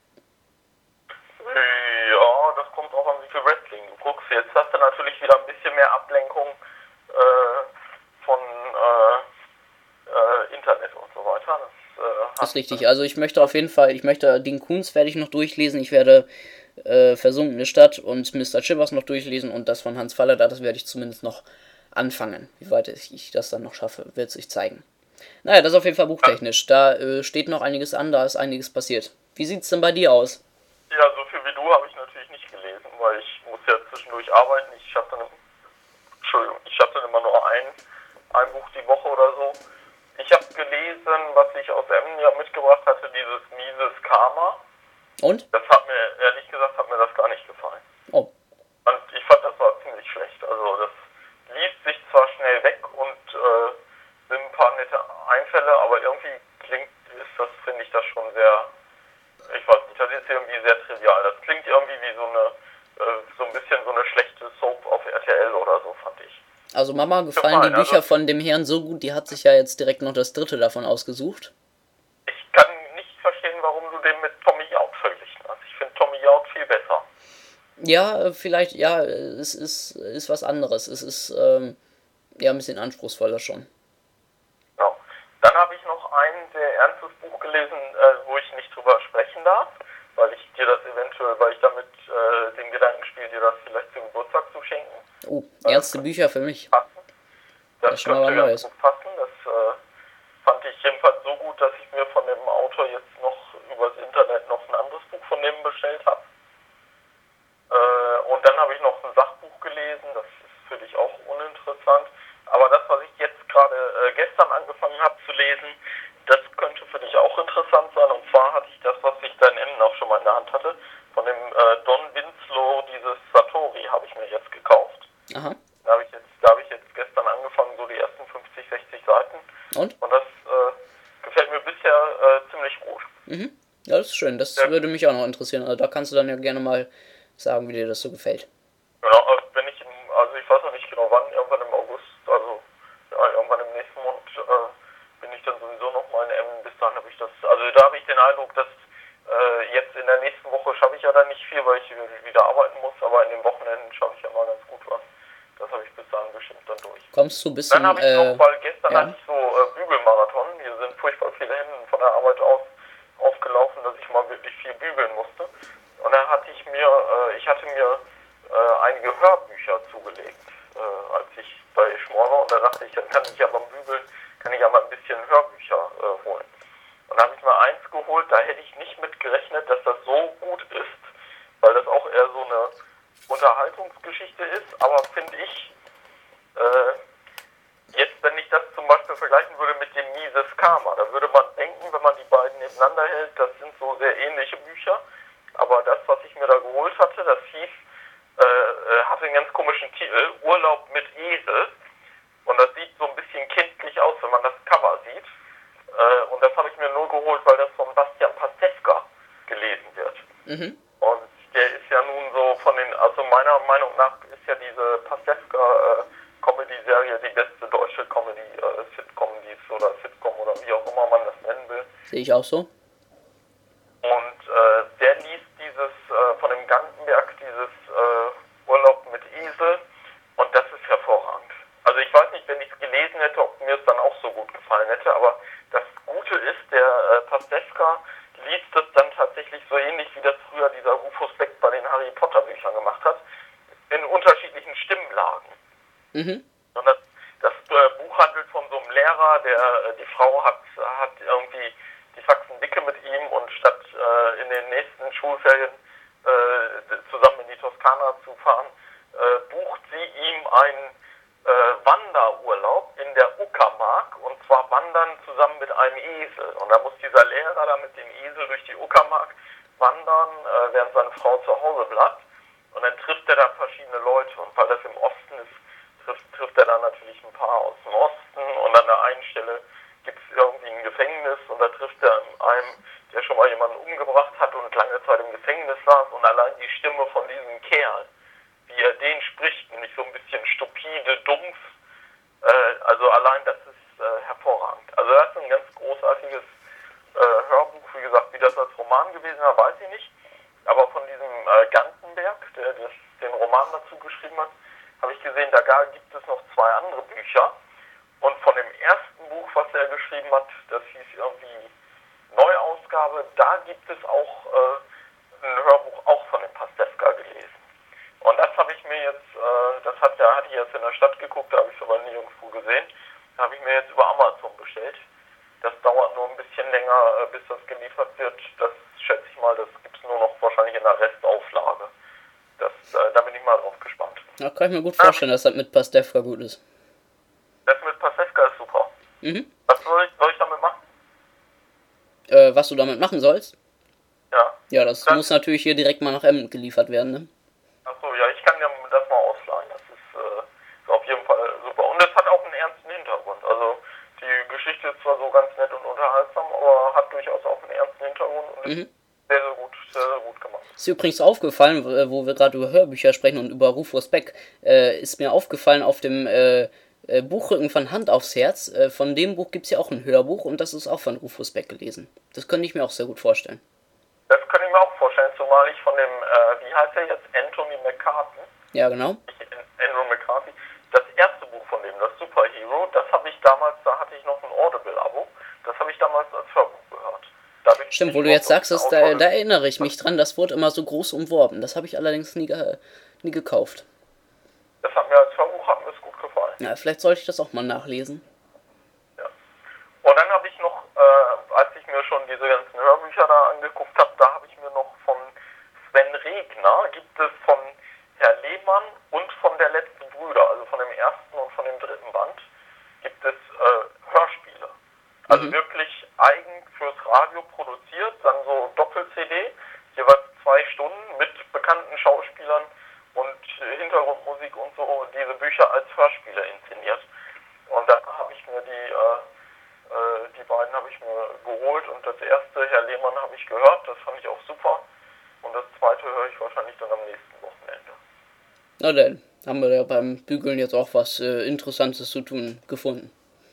Ja, das kommt auch an, wie viel Wrestling du guckst. Jetzt hast du natürlich wieder ein bisschen mehr Ablenkung äh, von äh, äh, Internet und so weiter. Das, äh, Das ist richtig. Also ich möchte auf jeden Fall, ich möchte Dean Koontz werde ich noch durchlesen. Ich werde äh, Versunkene Stadt und Mister Shivers noch durchlesen und das von Hans Fallada, das werde ich zumindest noch anfangen. Wie weit ich das dann noch schaffe, wird sich zeigen. Naja, das ist auf jeden Fall buchtechnisch. Da äh, steht noch einiges an, da ist einiges passiert. Wie sieht's denn bei dir aus? Ja, so viel wie du habe ich natürlich nicht gelesen, weil ich muss ja zwischendurch arbeiten. Ich schaffe dann, Entschuldigung, ich schaffe dann immer nur ein, ein Buch die Woche oder so. Ich habe gelesen, was ich aus Emmen ja mitgebracht hatte, dieses Mises Karma. Und? Das hat mir, ehrlich gesagt, hat mir das gar nicht gefallen. Oh. Und ich fand, das war ziemlich schlecht. Also das liest sich zwar schnell weg und äh, sind ein paar nette Einfälle, aber irgendwie klingt, ist das, finde ich das schon sehr, ich weiß nicht, das ist irgendwie sehr trivial. Das klingt irgendwie wie so eine, äh, so ein bisschen so eine schlechte Soap auf R T L oder so, fand ich. Also Mama gefallen die Bücher also, von dem Herrn so gut, die hat sich ja jetzt direkt noch das dritte davon ausgesucht. Ich kann nicht verstehen, warum du den mit Tommy Jaud verglichen hast. Ich finde Tommy Jaud viel besser. Ja, äh, vielleicht, ja, es ist, ist was anderes. Es ist ähm, ja ein bisschen anspruchsvoller schon. Ja. Dann habe ich noch ein sehr ernstes Buch gelesen, äh, wo ich nicht drüber sprechen darf, weil ich dir das eventuell, weil ich damit äh, den Gedanken spiele, dir das vielleicht zum Geburtstag zu schenken. Oh, Äh, ernste Bücher für mich. passen. Das Das ist schon mal was könnte ganz Neues. gut passen. Das äh, fand ich jedenfalls so gut, dass ich mir von dem Autor jetzt noch übers Internet noch ein anderes Buch von dem bestellt habe. Äh, und dann habe ich noch ein Sachbuch gelesen, das ist für dich auch uninteressant. Aber das, was ich jetzt gerade äh, gestern angefangen habe zu lesen, das könnte für dich auch interessant sein. Und zwar hatte ich das, was ich da in Emden auch schon mal in der Hand hatte, von dem äh, Don Winslow, dieses Satori, habe ich mir jetzt gekauft. Aha. Da habe ich jetzt, da habe ich jetzt gestern angefangen, so die ersten fünfzig, sechzig Seiten. Und? Und das äh, gefällt mir bisher äh, ziemlich gut. Mhm. Ja, das ist schön. Das Ja. würde mich auch noch interessieren. Also da kannst du dann ja gerne mal sagen, wie dir das so gefällt. Genau, also wenn ich, im, also ich weiß noch nicht genau wann, irgendwann im August, also ja, irgendwann im nächsten Monat äh, bin ich dann sowieso nochmal in Emmen. Bis dahin habe ich das, also da habe ich den Eindruck, dass äh, jetzt in der nächsten Woche schaffe ich ja dann nicht viel, weil ich wieder arbeiten muss, aber in den Wochenenden schaffe ich ja mal ganz gut was. Das habe ich bis dahin bestimmt dann durch. Kommst du ein bisschen, Dann habe ich äh, noch, weil gestern ja. hatte ich so äh, Bügelmarathon, hier sind furchtbar viele Hemden von der Arbeit aus aufgelaufen, dass ich mal wirklich viel bügeln musste. Und dann hatte ich mir, äh, ich hatte mir äh, einige Hörbücher zugelegt, äh, als ich bei Schmor war. Und da dachte ich, dann kann ich ja beim Bügeln, kann ich ja mal ein bisschen Hörbücher äh, holen. Und dann habe ich mir eins geholt, da hätte ich nicht mit gerechnet, dass das so gut ist, weil das auch eher so eine Unterhaltungsgeschichte ist, aber finde ich, äh, jetzt, wenn ich das zum Beispiel vergleichen würde mit dem Mises Karma, da würde man denken, wenn man die beiden nebeneinander hält, das sind so sehr ähnliche Bücher, aber das, was ich mir da geholt hatte, das hieß, äh, hatte einen ganz komischen Titel, Urlaub mit Esel, und das sieht so ein bisschen kindlich aus, wenn man das Cover sieht, äh, und das habe ich mir nur geholt, weil das von Bastian Pastewka gelesen wird. Mhm. Und der ist ja nun so von den, also meiner Meinung nach ist ja diese Pastewka äh, Comedy-Serie die beste deutsche Comedy, äh, Sitcom, die ist, oder Sitcom oder wie auch immer man das nennen will. Sehe ich auch so. Und äh, der liest dieses, äh, von dem Gantenberg, dieses äh, Urlaub mit Esel, und das ist hervorragend. Also ich weiß nicht, wenn ich es gelesen hätte, ob mir es dann auch so gut gefallen hätte, aber das Gute ist, der äh, Pastewka liest es dann tatsächlich so ähnlich, wie das früher dieser Rufus Beck bei den Harry Potter Büchern gemacht hat, in unterschiedlichen Stimmlagen. Mhm. Und das, das äh, Buch handelt von so einem Lehrer, der äh, die Frau hat, hat irgendwie die Faxen dicke mit ihm, und statt äh, in den nächsten Schulferien äh, zusammen in die Toskana zu fahren, äh, bucht sie ihm einen äh, Wanderurlaub in der Uckermark, und zwar wandern zusammen mit einem Esel. Und da muss dieser Lehrer da mit dem Esel durch die Uckermark wandern, äh, während seine Frau zu Hause bleibt. Und dann trifft er da verschiedene Leute, und weil das im Osten ist, trifft, trifft er dann natürlich ein paar aus dem Osten, und an der einen Stelle gibt es irgendwie ein Gefängnis, und da trifft er einen, der schon mal jemanden umgebracht hat und lange Zeit im Gefängnis saß, und allein die Stimme von diesem Kerl, wie er den spricht, nämlich so ein bisschen stupide, dumpf, äh, also allein das ist äh, hervorragend. Also das ist ein ganz großartiges äh, Hörbuch, wie gesagt, wie das als Roman gewesen war, weiß ich nicht, aber von diesem äh, Gantenberg, der das, den Roman dazu geschrieben hat, habe ich gesehen, da gibt es noch zwei andere Bücher, und von dem ersten Buch, was er geschrieben hat, das hieß irgendwie Neuausgabe, da gibt es auch äh, ein Hörbuch auch von dem Pastewka gelesen. Und das habe ich mir jetzt, äh, das hat ja, hatte ich jetzt in der Stadt geguckt, da habe ich es aber nirgendwo gesehen, da habe ich mir jetzt über Amazon bestellt. Das dauert nur ein bisschen länger, äh, bis das geliefert wird. Das schätze ich mal, das gibt es nur noch wahrscheinlich in der Restauflage. Das, äh, da bin ich mal drauf gespannt. Ja, kann ich mir gut vorstellen, ja, dass das mit Pastewka gut ist. Das mit Pastewka ist super. Mhm. Was soll ich, soll ich damit machen? Äh, was du damit machen sollst? Ja. Ja, das, das muss natürlich hier direkt mal nach Emden geliefert werden, ne? Achso, ja, ich kann dir das mal ausleihen. Das ist, äh, ist auf jeden Fall super. Und es hat auch einen ernsten Hintergrund. Also die Geschichte ist zwar so ganz nett und unterhaltsam, aber hat durchaus auch einen ernsten Hintergrund und mhm. ist sehr, sehr gut, sehr, sehr gut gemacht. Ist übrigens aufgefallen, wo wir gerade über Hörbücher sprechen und über Rufus Beck, äh, ist mir aufgefallen auf dem äh, äh, Buchrücken von Hand aufs Herz. Äh, von dem Buch gibt es ja auch ein Hörbuch, und das ist auch von Rufus Beck gelesen. Das könnte ich mir auch sehr gut vorstellen. Das könnte ich mir auch vorstellen. zumal ich von dem, äh, wie heißt er jetzt, Anthony McCarthy? Ja, genau. Andrew McCarthy. Das erste Buch von dem, das Superhero, das habe ich damals, da hatte ich noch ein Audible-Abo, das habe ich damals als Hörbuch gehört. Dadurch Stimmt, wo du jetzt sagst, das, da, da erinnere ich mich dran, das wurde immer so groß umworben. Das habe ich allerdings nie, ge nie gekauft. Das hat mir als Hörbuch hat mir das gut gefallen. Ja, vielleicht sollte ich das auch mal nachlesen. Ja. Und dann habe ich noch, äh, als ich mir schon diese ganzen Hörbücher da angeguckt habe, da habe ich mir noch von Sven Regner, gibt es von Herr Lehmann und von der letzten Brüder, also von dem ersten und von dem dritten Band, gibt es äh, Hörspiele. Also mhm. wirklich eigen fürs Radio produziert, dann so Doppel-C D, jeweils zwei Stunden mit bekannten Schauspielern und äh, Hintergrundmusik und so, diese Bücher als Hörspiele inszeniert. Und da habe ich mir die, äh, äh, die beiden habe ich mir geholt und das erste, Herr Lehmann, habe ich gehört, das fand ich auch super. Und das zweite höre ich wahrscheinlich dann am nächsten Wochenende. Na dann, haben wir ja beim Bügeln jetzt auch was äh, Interessantes zu tun gefunden.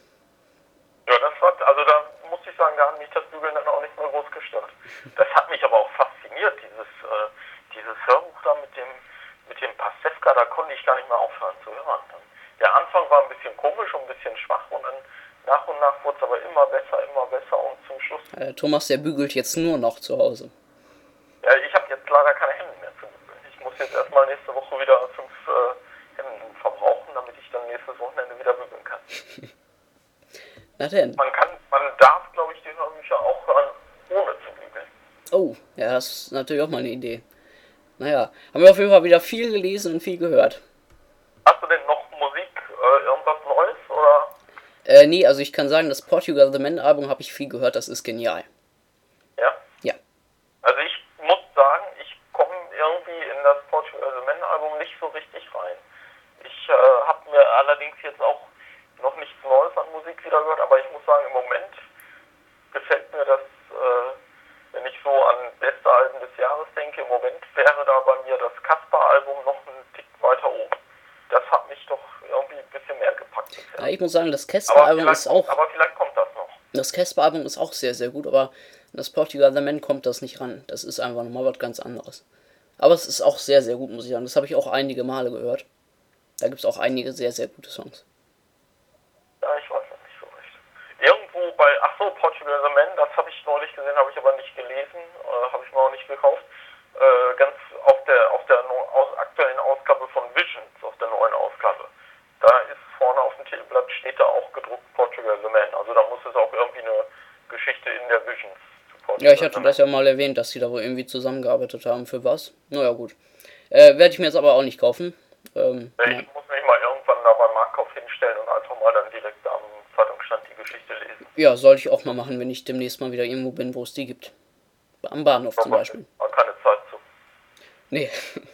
Ja, das war, also da muss ich sagen, da hat mich das Bügeln dann auch nicht mehr groß gestört. Das hat mich aber auch fasziniert, dieses, äh, dieses Hörbuch da mit dem, mit dem Pastewka, da konnte ich gar nicht mehr aufhören zu hören. Der Anfang war ein bisschen komisch und ein bisschen schwach und dann nach und nach wurde es aber immer besser, immer besser und zum Schluss... Äh, Thomas, der bügelt jetzt nur noch zu Hause. Ja, ich habe jetzt leider keine Hemden mehr zu bügeln. Ich muss jetzt erstmal nächste Woche wieder fünf äh, Hemden verbrauchen, damit ich dann nächstes Wochenende wieder bügeln kann. Na denn. Man kann, man darf, glaube ich, die Hörbücher auch hören, ohne zu bügeln. Oh, ja, das ist natürlich auch mal eine Idee. Naja, haben wir auf jeden Fall wieder viel gelesen und viel gehört. Hast du denn noch Musik, äh, irgendwas Neues, oder? Äh, nee, also ich kann sagen, das Portugal The Man Album habe ich viel gehört, das ist genial. Ja? Ja. Also ich muss sagen, ich komme irgendwie in das Portugal The Man Album nicht so richtig rein. Ich äh, habe mir allerdings jetzt auch noch nichts Neues an Musik wieder gehört, aber ich muss sagen, im Moment gefällt mir das, äh, wenn ich so an beste Alben des Jahres denke, im Moment wäre da bei mir das Casper-Album noch einen Tick weiter oben. Das hat mich doch irgendwie ein bisschen mehr gepackt. Ja, ich muss sagen, das Casper-Album ist auch... Aber vielleicht kommt das noch. Das Casper-Album ist auch sehr, sehr gut, aber an das Portugal The Man kommt das nicht ran. Das ist einfach nochmal was ganz anderes. Aber es ist auch sehr, sehr gut, muss ich sagen. Das habe ich auch einige Male gehört. Da gibt es auch einige sehr, sehr gute Songs. Ja, ich weiß noch nicht so recht. Irgendwo bei, ach so, Portugal The Man, das habe ich neulich gesehen, habe ich aber nicht gelesen, äh, habe ich mir auch nicht gekauft. Äh, ganz auf der auf der no, aus, aktuellen Ausgabe von Visions, auf der neuen Ausgabe. Da ist vorne auf dem Titelblatt, steht da auch gedruckt Portugal The Man. Also da muss es auch irgendwie eine Geschichte in der Visions zu Portugal Ja, ich hatte das ja mal erwähnt, dass sie da wohl irgendwie zusammengearbeitet haben. Für was? Naja, gut. Äh, werde ich mir jetzt aber auch nicht kaufen. Ähm, ich nein. muss mich mal irgendwann da beim Marktkauf hinstellen und einfach mal dann direkt am Zeitungsstand die Geschichte lesen. Ja, sollte ich auch mal machen, wenn ich demnächst mal wieder irgendwo bin, wo es die gibt. Am Bahnhof zum Beispiel. Man keine Zeit zu. Nee.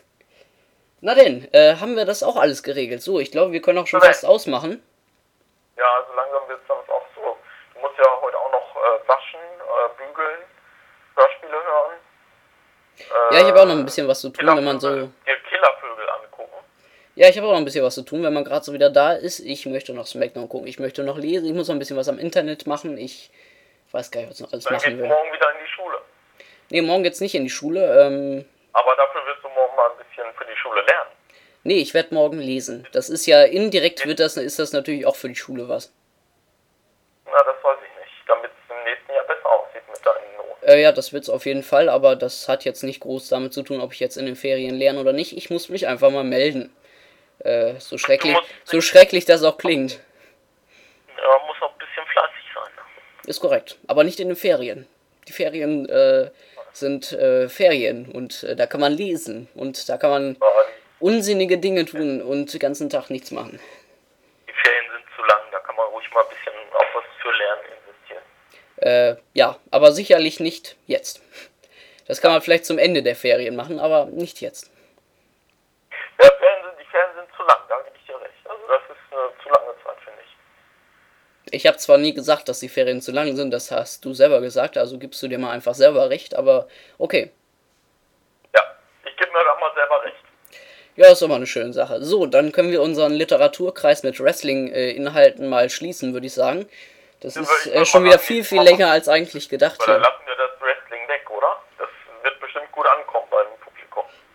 Na denn, äh, haben wir das auch alles geregelt. So, ich glaube, wir können auch schon fast ausmachen. Ja, also langsam wird es dann auch so. Du musst ja heute auch noch äh, waschen, äh, bügeln, Hörspiele hören. Äh, ja, ich habe auch noch ein bisschen was zu tun, wenn man so... Dir Killervögel angucken. Ja, ich habe auch noch ein bisschen was zu tun, wenn man gerade so wieder da ist. Ich möchte noch Smackdown gucken, ich möchte noch lesen, ich muss noch ein bisschen was am Internet machen. Ich weiß gar nicht, was ich noch alles dann machen will. Dann morgen wieder in die Schule. Nee, morgen geht's nicht in die Schule. Ähm, Aber dafür wirst du morgen mal ein bisschen für die Schule lernen. Nee, ich werde morgen lesen. Das ist ja indirekt, wird das, ist das natürlich auch für die Schule was. Na, das weiß ich nicht. Damit es im nächsten Jahr besser aussieht mit deinen Noten. Äh, ja, das wird's auf jeden Fall, aber das hat jetzt nicht groß damit zu tun, ob ich jetzt in den Ferien lerne oder nicht. Ich muss mich einfach mal melden. Äh, so schrecklich, so schrecklich das auch klingt. Ja, man muss auch ein bisschen fleißig sein. Ist korrekt, aber nicht in den Ferien. Die Ferien äh, sind äh, Ferien und äh, da kann man lesen und da kann man unsinnige Dinge tun und den ganzen Tag nichts machen. Die Ferien sind zu lang, da kann man ruhig mal ein bisschen auch was für Lernen investieren. Äh, ja, aber sicherlich nicht jetzt. Das kann man vielleicht zum Ende der Ferien machen, aber nicht jetzt. Ja, Ferien sind, die Ferien sind zu lang, da gebe ich dir recht. Also das ist eine zu lange Zeit, finde ich. Ich habe zwar nie gesagt, dass die Ferien zu lang sind, das hast du selber gesagt, also gibst du dir mal einfach selber recht, aber okay. Ja, ich gebe mir da mal selber recht. Ja, ist doch mal eine schöne Sache. So, dann können wir unseren Literaturkreis mit Wrestling-Inhalten äh, mal schließen, würde ich sagen. Das ja, ist äh, schon wieder viel, viel länger als eigentlich gedacht. Weil dann lassen wir das Wrestling weg, oder? Das wird bestimmt gut ankommen.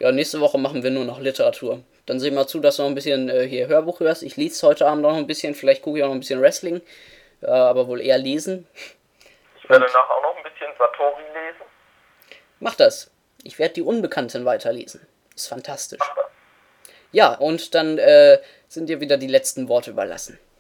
Ja, nächste Woche machen wir nur noch Literatur. Dann sehen wir zu, dass du noch ein bisschen äh, hier Hörbuch hörst. Ich lese heute Abend noch ein bisschen, vielleicht gucke ich auch noch ein bisschen Wrestling, äh, aber wohl eher lesen. Ich werde nachher auch noch ein bisschen Satori lesen. Mach das. Ich werde die Unbekannten weiterlesen. Ist fantastisch. Ja, und dann äh, sind dir wieder die letzten Worte überlassen.